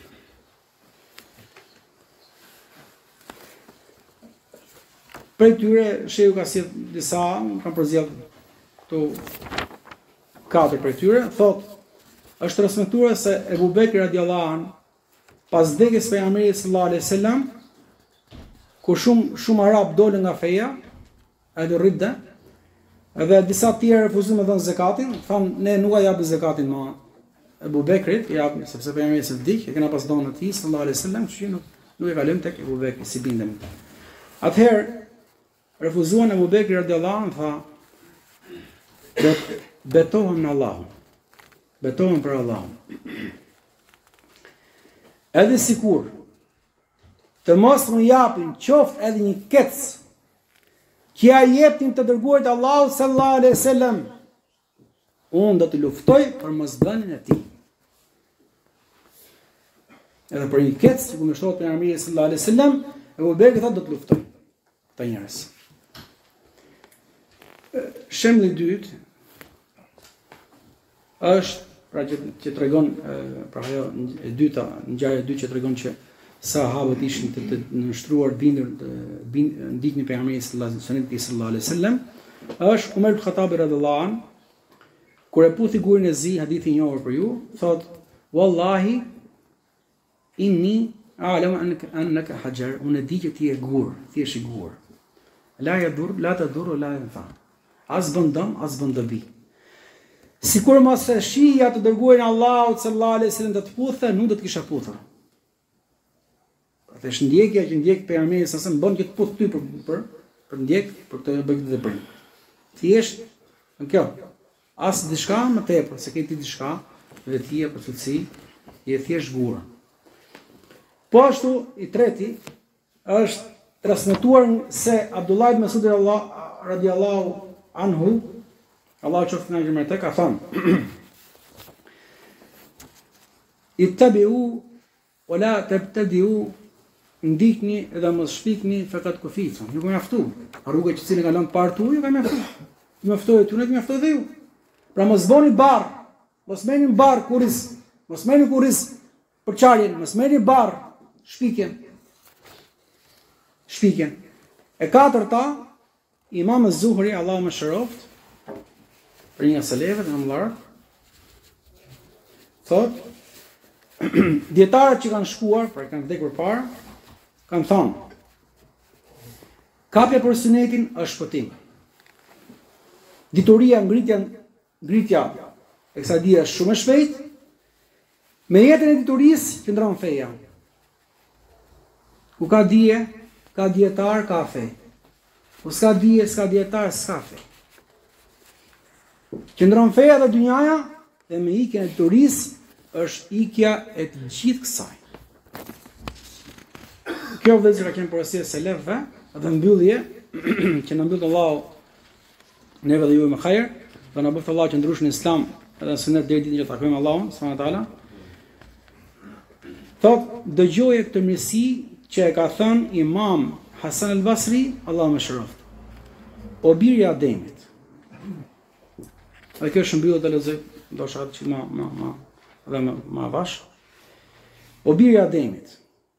Për tyre shehu ka sjell disa, kanë përzgjedh këtu 4 për tyre, thotë është transmetuar se Ebu Bekri radiallahu anhu pas vdekjes së pejgamberit sallallahu alajhi wasallam, kur shumë arab dolën nga feja, edhe ridda, edhe disa të tjerë refuzuan me dhënë zakatin, thanë ne nuk ja japim zakatin më Ebu Bekrit, japim sepse pejgamberi s'e vdik, e kena pas dhënë atij sallallahu alajhi wasallam, kështu nuk e kalojmë tek Ebu Bekri si bindemi. Atëherë refuzuan Ebu Bekri radiallahu anhu, tha betohem në Allahun. Betohem për Allahun. Edhe sikur të mos më japin qoftë edhe një kec, që ja jepnin të dërguarit Allahu sallallahu alaihi wasallam, unë do të luftoj për mosbënien e tij. Edhe për një kec, që kundërshtohet pejgamberit sallallahu alaihi wasallam, Abu Bekri thotë do të luftoj këta njerëz. Shembulli i dytë është pra që tregon pra ajo e dyta, ngjarja e dytë që tregon që sahabët ishin të nështruar ndiknin e pejgamberit sallallahu alaihi wasallam, është Umar ibn Khattabi radhiyallahu anhu, kur e puthi gurin e zi, hadithi i njohur për ju, thot wallahi inni a'lamu annaka hajar, unë di që ti je gur, ti je i gur. La yadur, la tadur, la yanfa. As bën dëm, as bën dobi. Sikur mos e shihja të dërguarin Allahut sallallahu alaihi wasallam të puthe, nuk do të kisha puthur. Atë është ndjekja që ndjek pejgamberi sa më bën që të puth ty për ndjek, për të bëjë këtë veprim. Thjesht në kjo, as diçka më tepër, se ke ti diçka, vetia për cilësi, je thjesht gur. Po ashtu i treti është transmetuar se Abdullah ibn Mas'ud radiallahu anhu, Allahu qoftë në gjëmër të ka thënë, ittabi'u wa la tabtadi'u, ndikni edhe mos shfikni fakat kufitum. Ju kam mjaftu. Rruga që cilën kalon parë tu, ju kam mjaftu. Ju mjaftoi tu, ne mjaftoi dhe ju. Pra mos bëni barr, mos merrni barr kurriz, mos merrni kurriz për çarjen, mos merrni barr shpikjen. Shpikjen. E katërta, Imam Az-Zuhri, Allahu më shëroft, për një seleve të mëdhar, thotë, dietarët që kanë shkuar, pra kanë vdekur parë, kanë thonë, kapja për sunetin është shpëtim. Dituria, ngritja e kësaj dije është shumë e shpejtë, me jetën e diturisë qëndron feja. Ku ka dije, ka dietar, ka fe. Ku s'ka dije, s'ka dietar, s'ka fe. Qëndron feja dhe dynjaja, dhe me ikjen e diturisë është ikja e të gjithë kësaj. Kjo vëllezër ka qenë porosia e selefëve, dhe mbyllje që na mbyll Allahu neve dhe ju me hajër, dhe na bëft Allahu që ndrushën Islam edhe në sunet deri ditën që takojmë Allahun subhanahu wa taala. Thot, dëgjoje këtë mirësi që e ka thënë Imam Hasan al-Basri, Allahu më shëroft. O birë i Ademit. Dhe kjo është mbyllur të lexoj, ndoshta që ma vash. O birë i Ademit.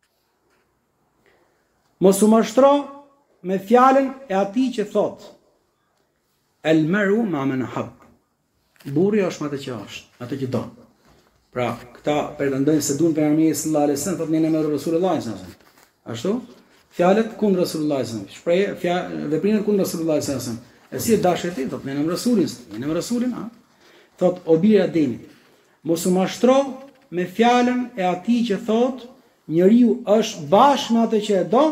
Mos u mashtro me fjalën e atij që thot el meru ma men hab. Burri është me atë që është, atë që do. Pra, këta pretendojnë se duan pejgamberin sallallahu alaihi wasallam, thotë ne me Resulullah sallallahu alaihi wasallam. Ashtu? Fjalët kundër Resulullah sallallahu alaihi wasallam. Shprehje, veprimet kundër Resulullah sallallahu alaihi wasallam. E si e dashur ti, thotë ne me Resulin, ne me Resulin, a? Thotë o birë e Ademit, mos u mashtro me fjalën e atij që thot njeriu është bashkë me atë që e do,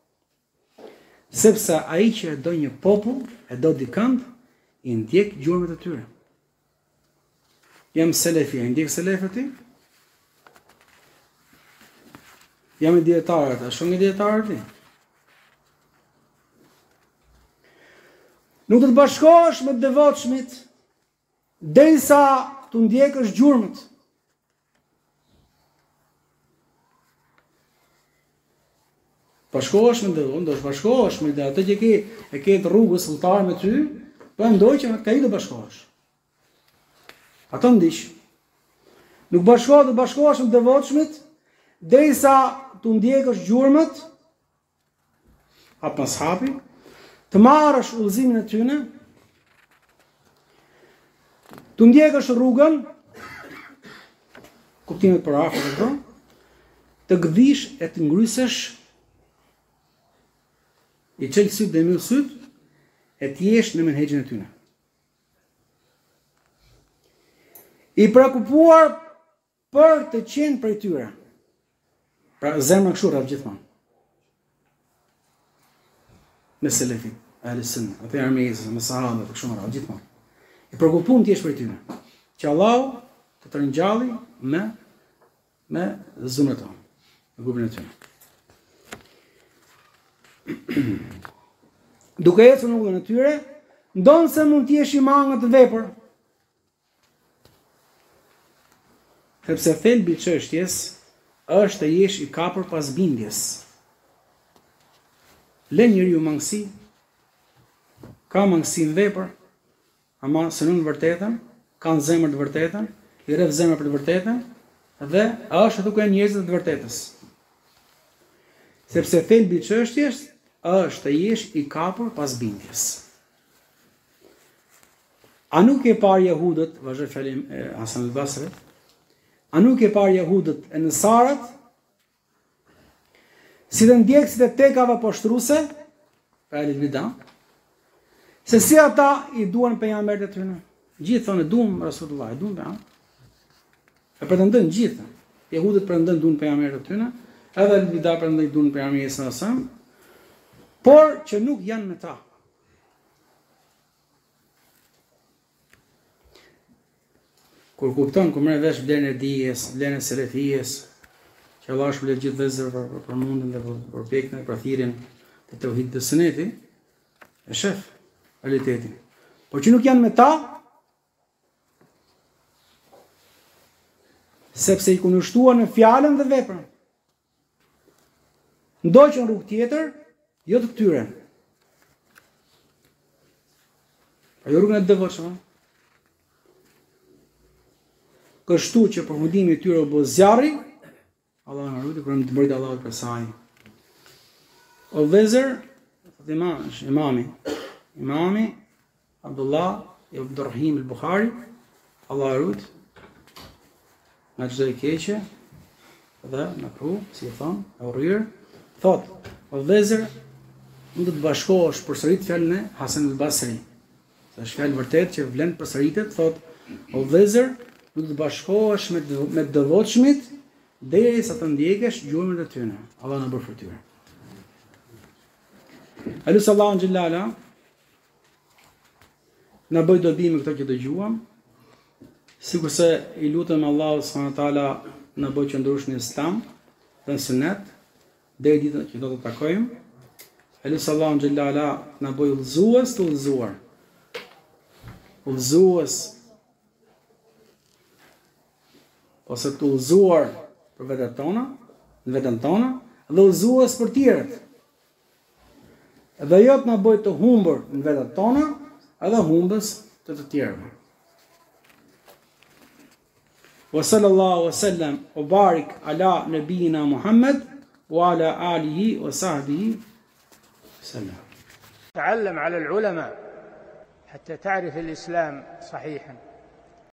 sepse ai që e do një popull, e do dikënd, i ndjek gjurmët e tyre. Jam selefi, e ndjek selefët ti? Jam i dietarët, a shumë i dietarët ti? Nuk të bashkohesh me devotshmit, derisa të ndjekësh gjurmët. Bashkohesh me devotshmit, do të bashkohesh me atë që e ke të rrugës vulltar me ty, po ndoj që me ai do bashkohesh. Ato ndiq. Nuk bashkohesh me devotshmit derisa të ndjekësh gjurmët apo ashabi, të marrësh udhëzimin e tyre, të ndjekësh rrugën, kuptimet për afër këto, të gdhish e të ngrysesh i qelë sytë dhe mjë sytë, e t'jesh në menhegjën e tyre. I prekupuar për të qenë prej tyre. Pra zemra kështu rraf gjithmonë. Me selefin, ahli sunna, me pejgamberin, me sahabët, kështu rraf gjithmonë. I prekupuar t'jesh prej tyre. Që Allahu të të ringjalli me zumrat tonë, me grupin e tyre. duke ecur në rrugën e tyre, ndonë se mund t'jesh i mangët vepër. Sepse thelbi i çështjes është të jesh i kapur pas bindjes. Le njeriu mangësi, ka mangësi në vepër, ama sënon në vërtetën, ka në zemër të vërtetën, i rreth zemër për të vërtetën, dhe është duke njerëzit të vërtetës. Sepse thelbi i çështjes është të jesh i kapur pas bindjes. A nuk e parë jehudët, vazhdoi fjalim Hasan al-Basri, a nuk e parë jehudët e nësarat, si të ndjekësit e tekave poshtruese, pra e bida, se si ata i duan pejgamberët e tyre. Gjithë thonë duam Rasulullah, duam pejgamber. E pretendojnë gjithë. Jehudët pretendojnë duan pejgamberët e tyre, edhe e bida pretendojnë duan pejgamberin sallallahu alajhi wasallam, por që nuk janë me ta. Kur kupton, kur merr vesh vlerën e dijes, vlerën e selefijes, që Allah shpëlet gjithë vezëve për mundin dhe për pjekën e për thirrjen të tauhidit të sunetit, e shef realitetin. Por që nuk janë me ta, sepse i kundërshtuan në fjalën dhe veprën. Ndoqën rrugë tjetër, jo të këtyre. Pa jo rrugën e devotshëm. Kështu që përfundimi i tyre u bë zjarri, Allah na ruaj kur të bëjë Allahu për saj. O vëzër, imami Abdullah ibn Abdurrahim al-Bukhari, Allah ruaj nga çdo e keqe dhe në kru, si e thonë, e urryer, thot, o vëzër, mund të bashkohesh përsërit fjalën e Hasan al-Basri. Është fjalë vërtet që vlen përsëritet, thot, o vëzër, mund të bashkohesh me të devotshmit derisa të ndjekesh gjurmët e tyre. Allah na bëj fytyrë. Alus Allahu xhelala na bëj dobi me këto që dëgjuam, sikurse i lutem Allahu subhanahu wa taala na bëj që ndrush në Islam dhe në Sunet deri ditën që do të takojmë. Alus Allahu xhelala na bëj udhëzues të udhëzuar. Udhëzues ose të udhëzuar për vetën tona, në vetën tona, dhe udhëzues për tjerët. Dhe jo të na bëj të humbur në vetën tona, edhe humbës të tjerëve. Wa sallallahu wa sallam wa barik ala nabiyina Muhammad wa ala alihi wa sahbihi sallam. تعلم على العلماء حتى تعرف الإسلام صحيحا.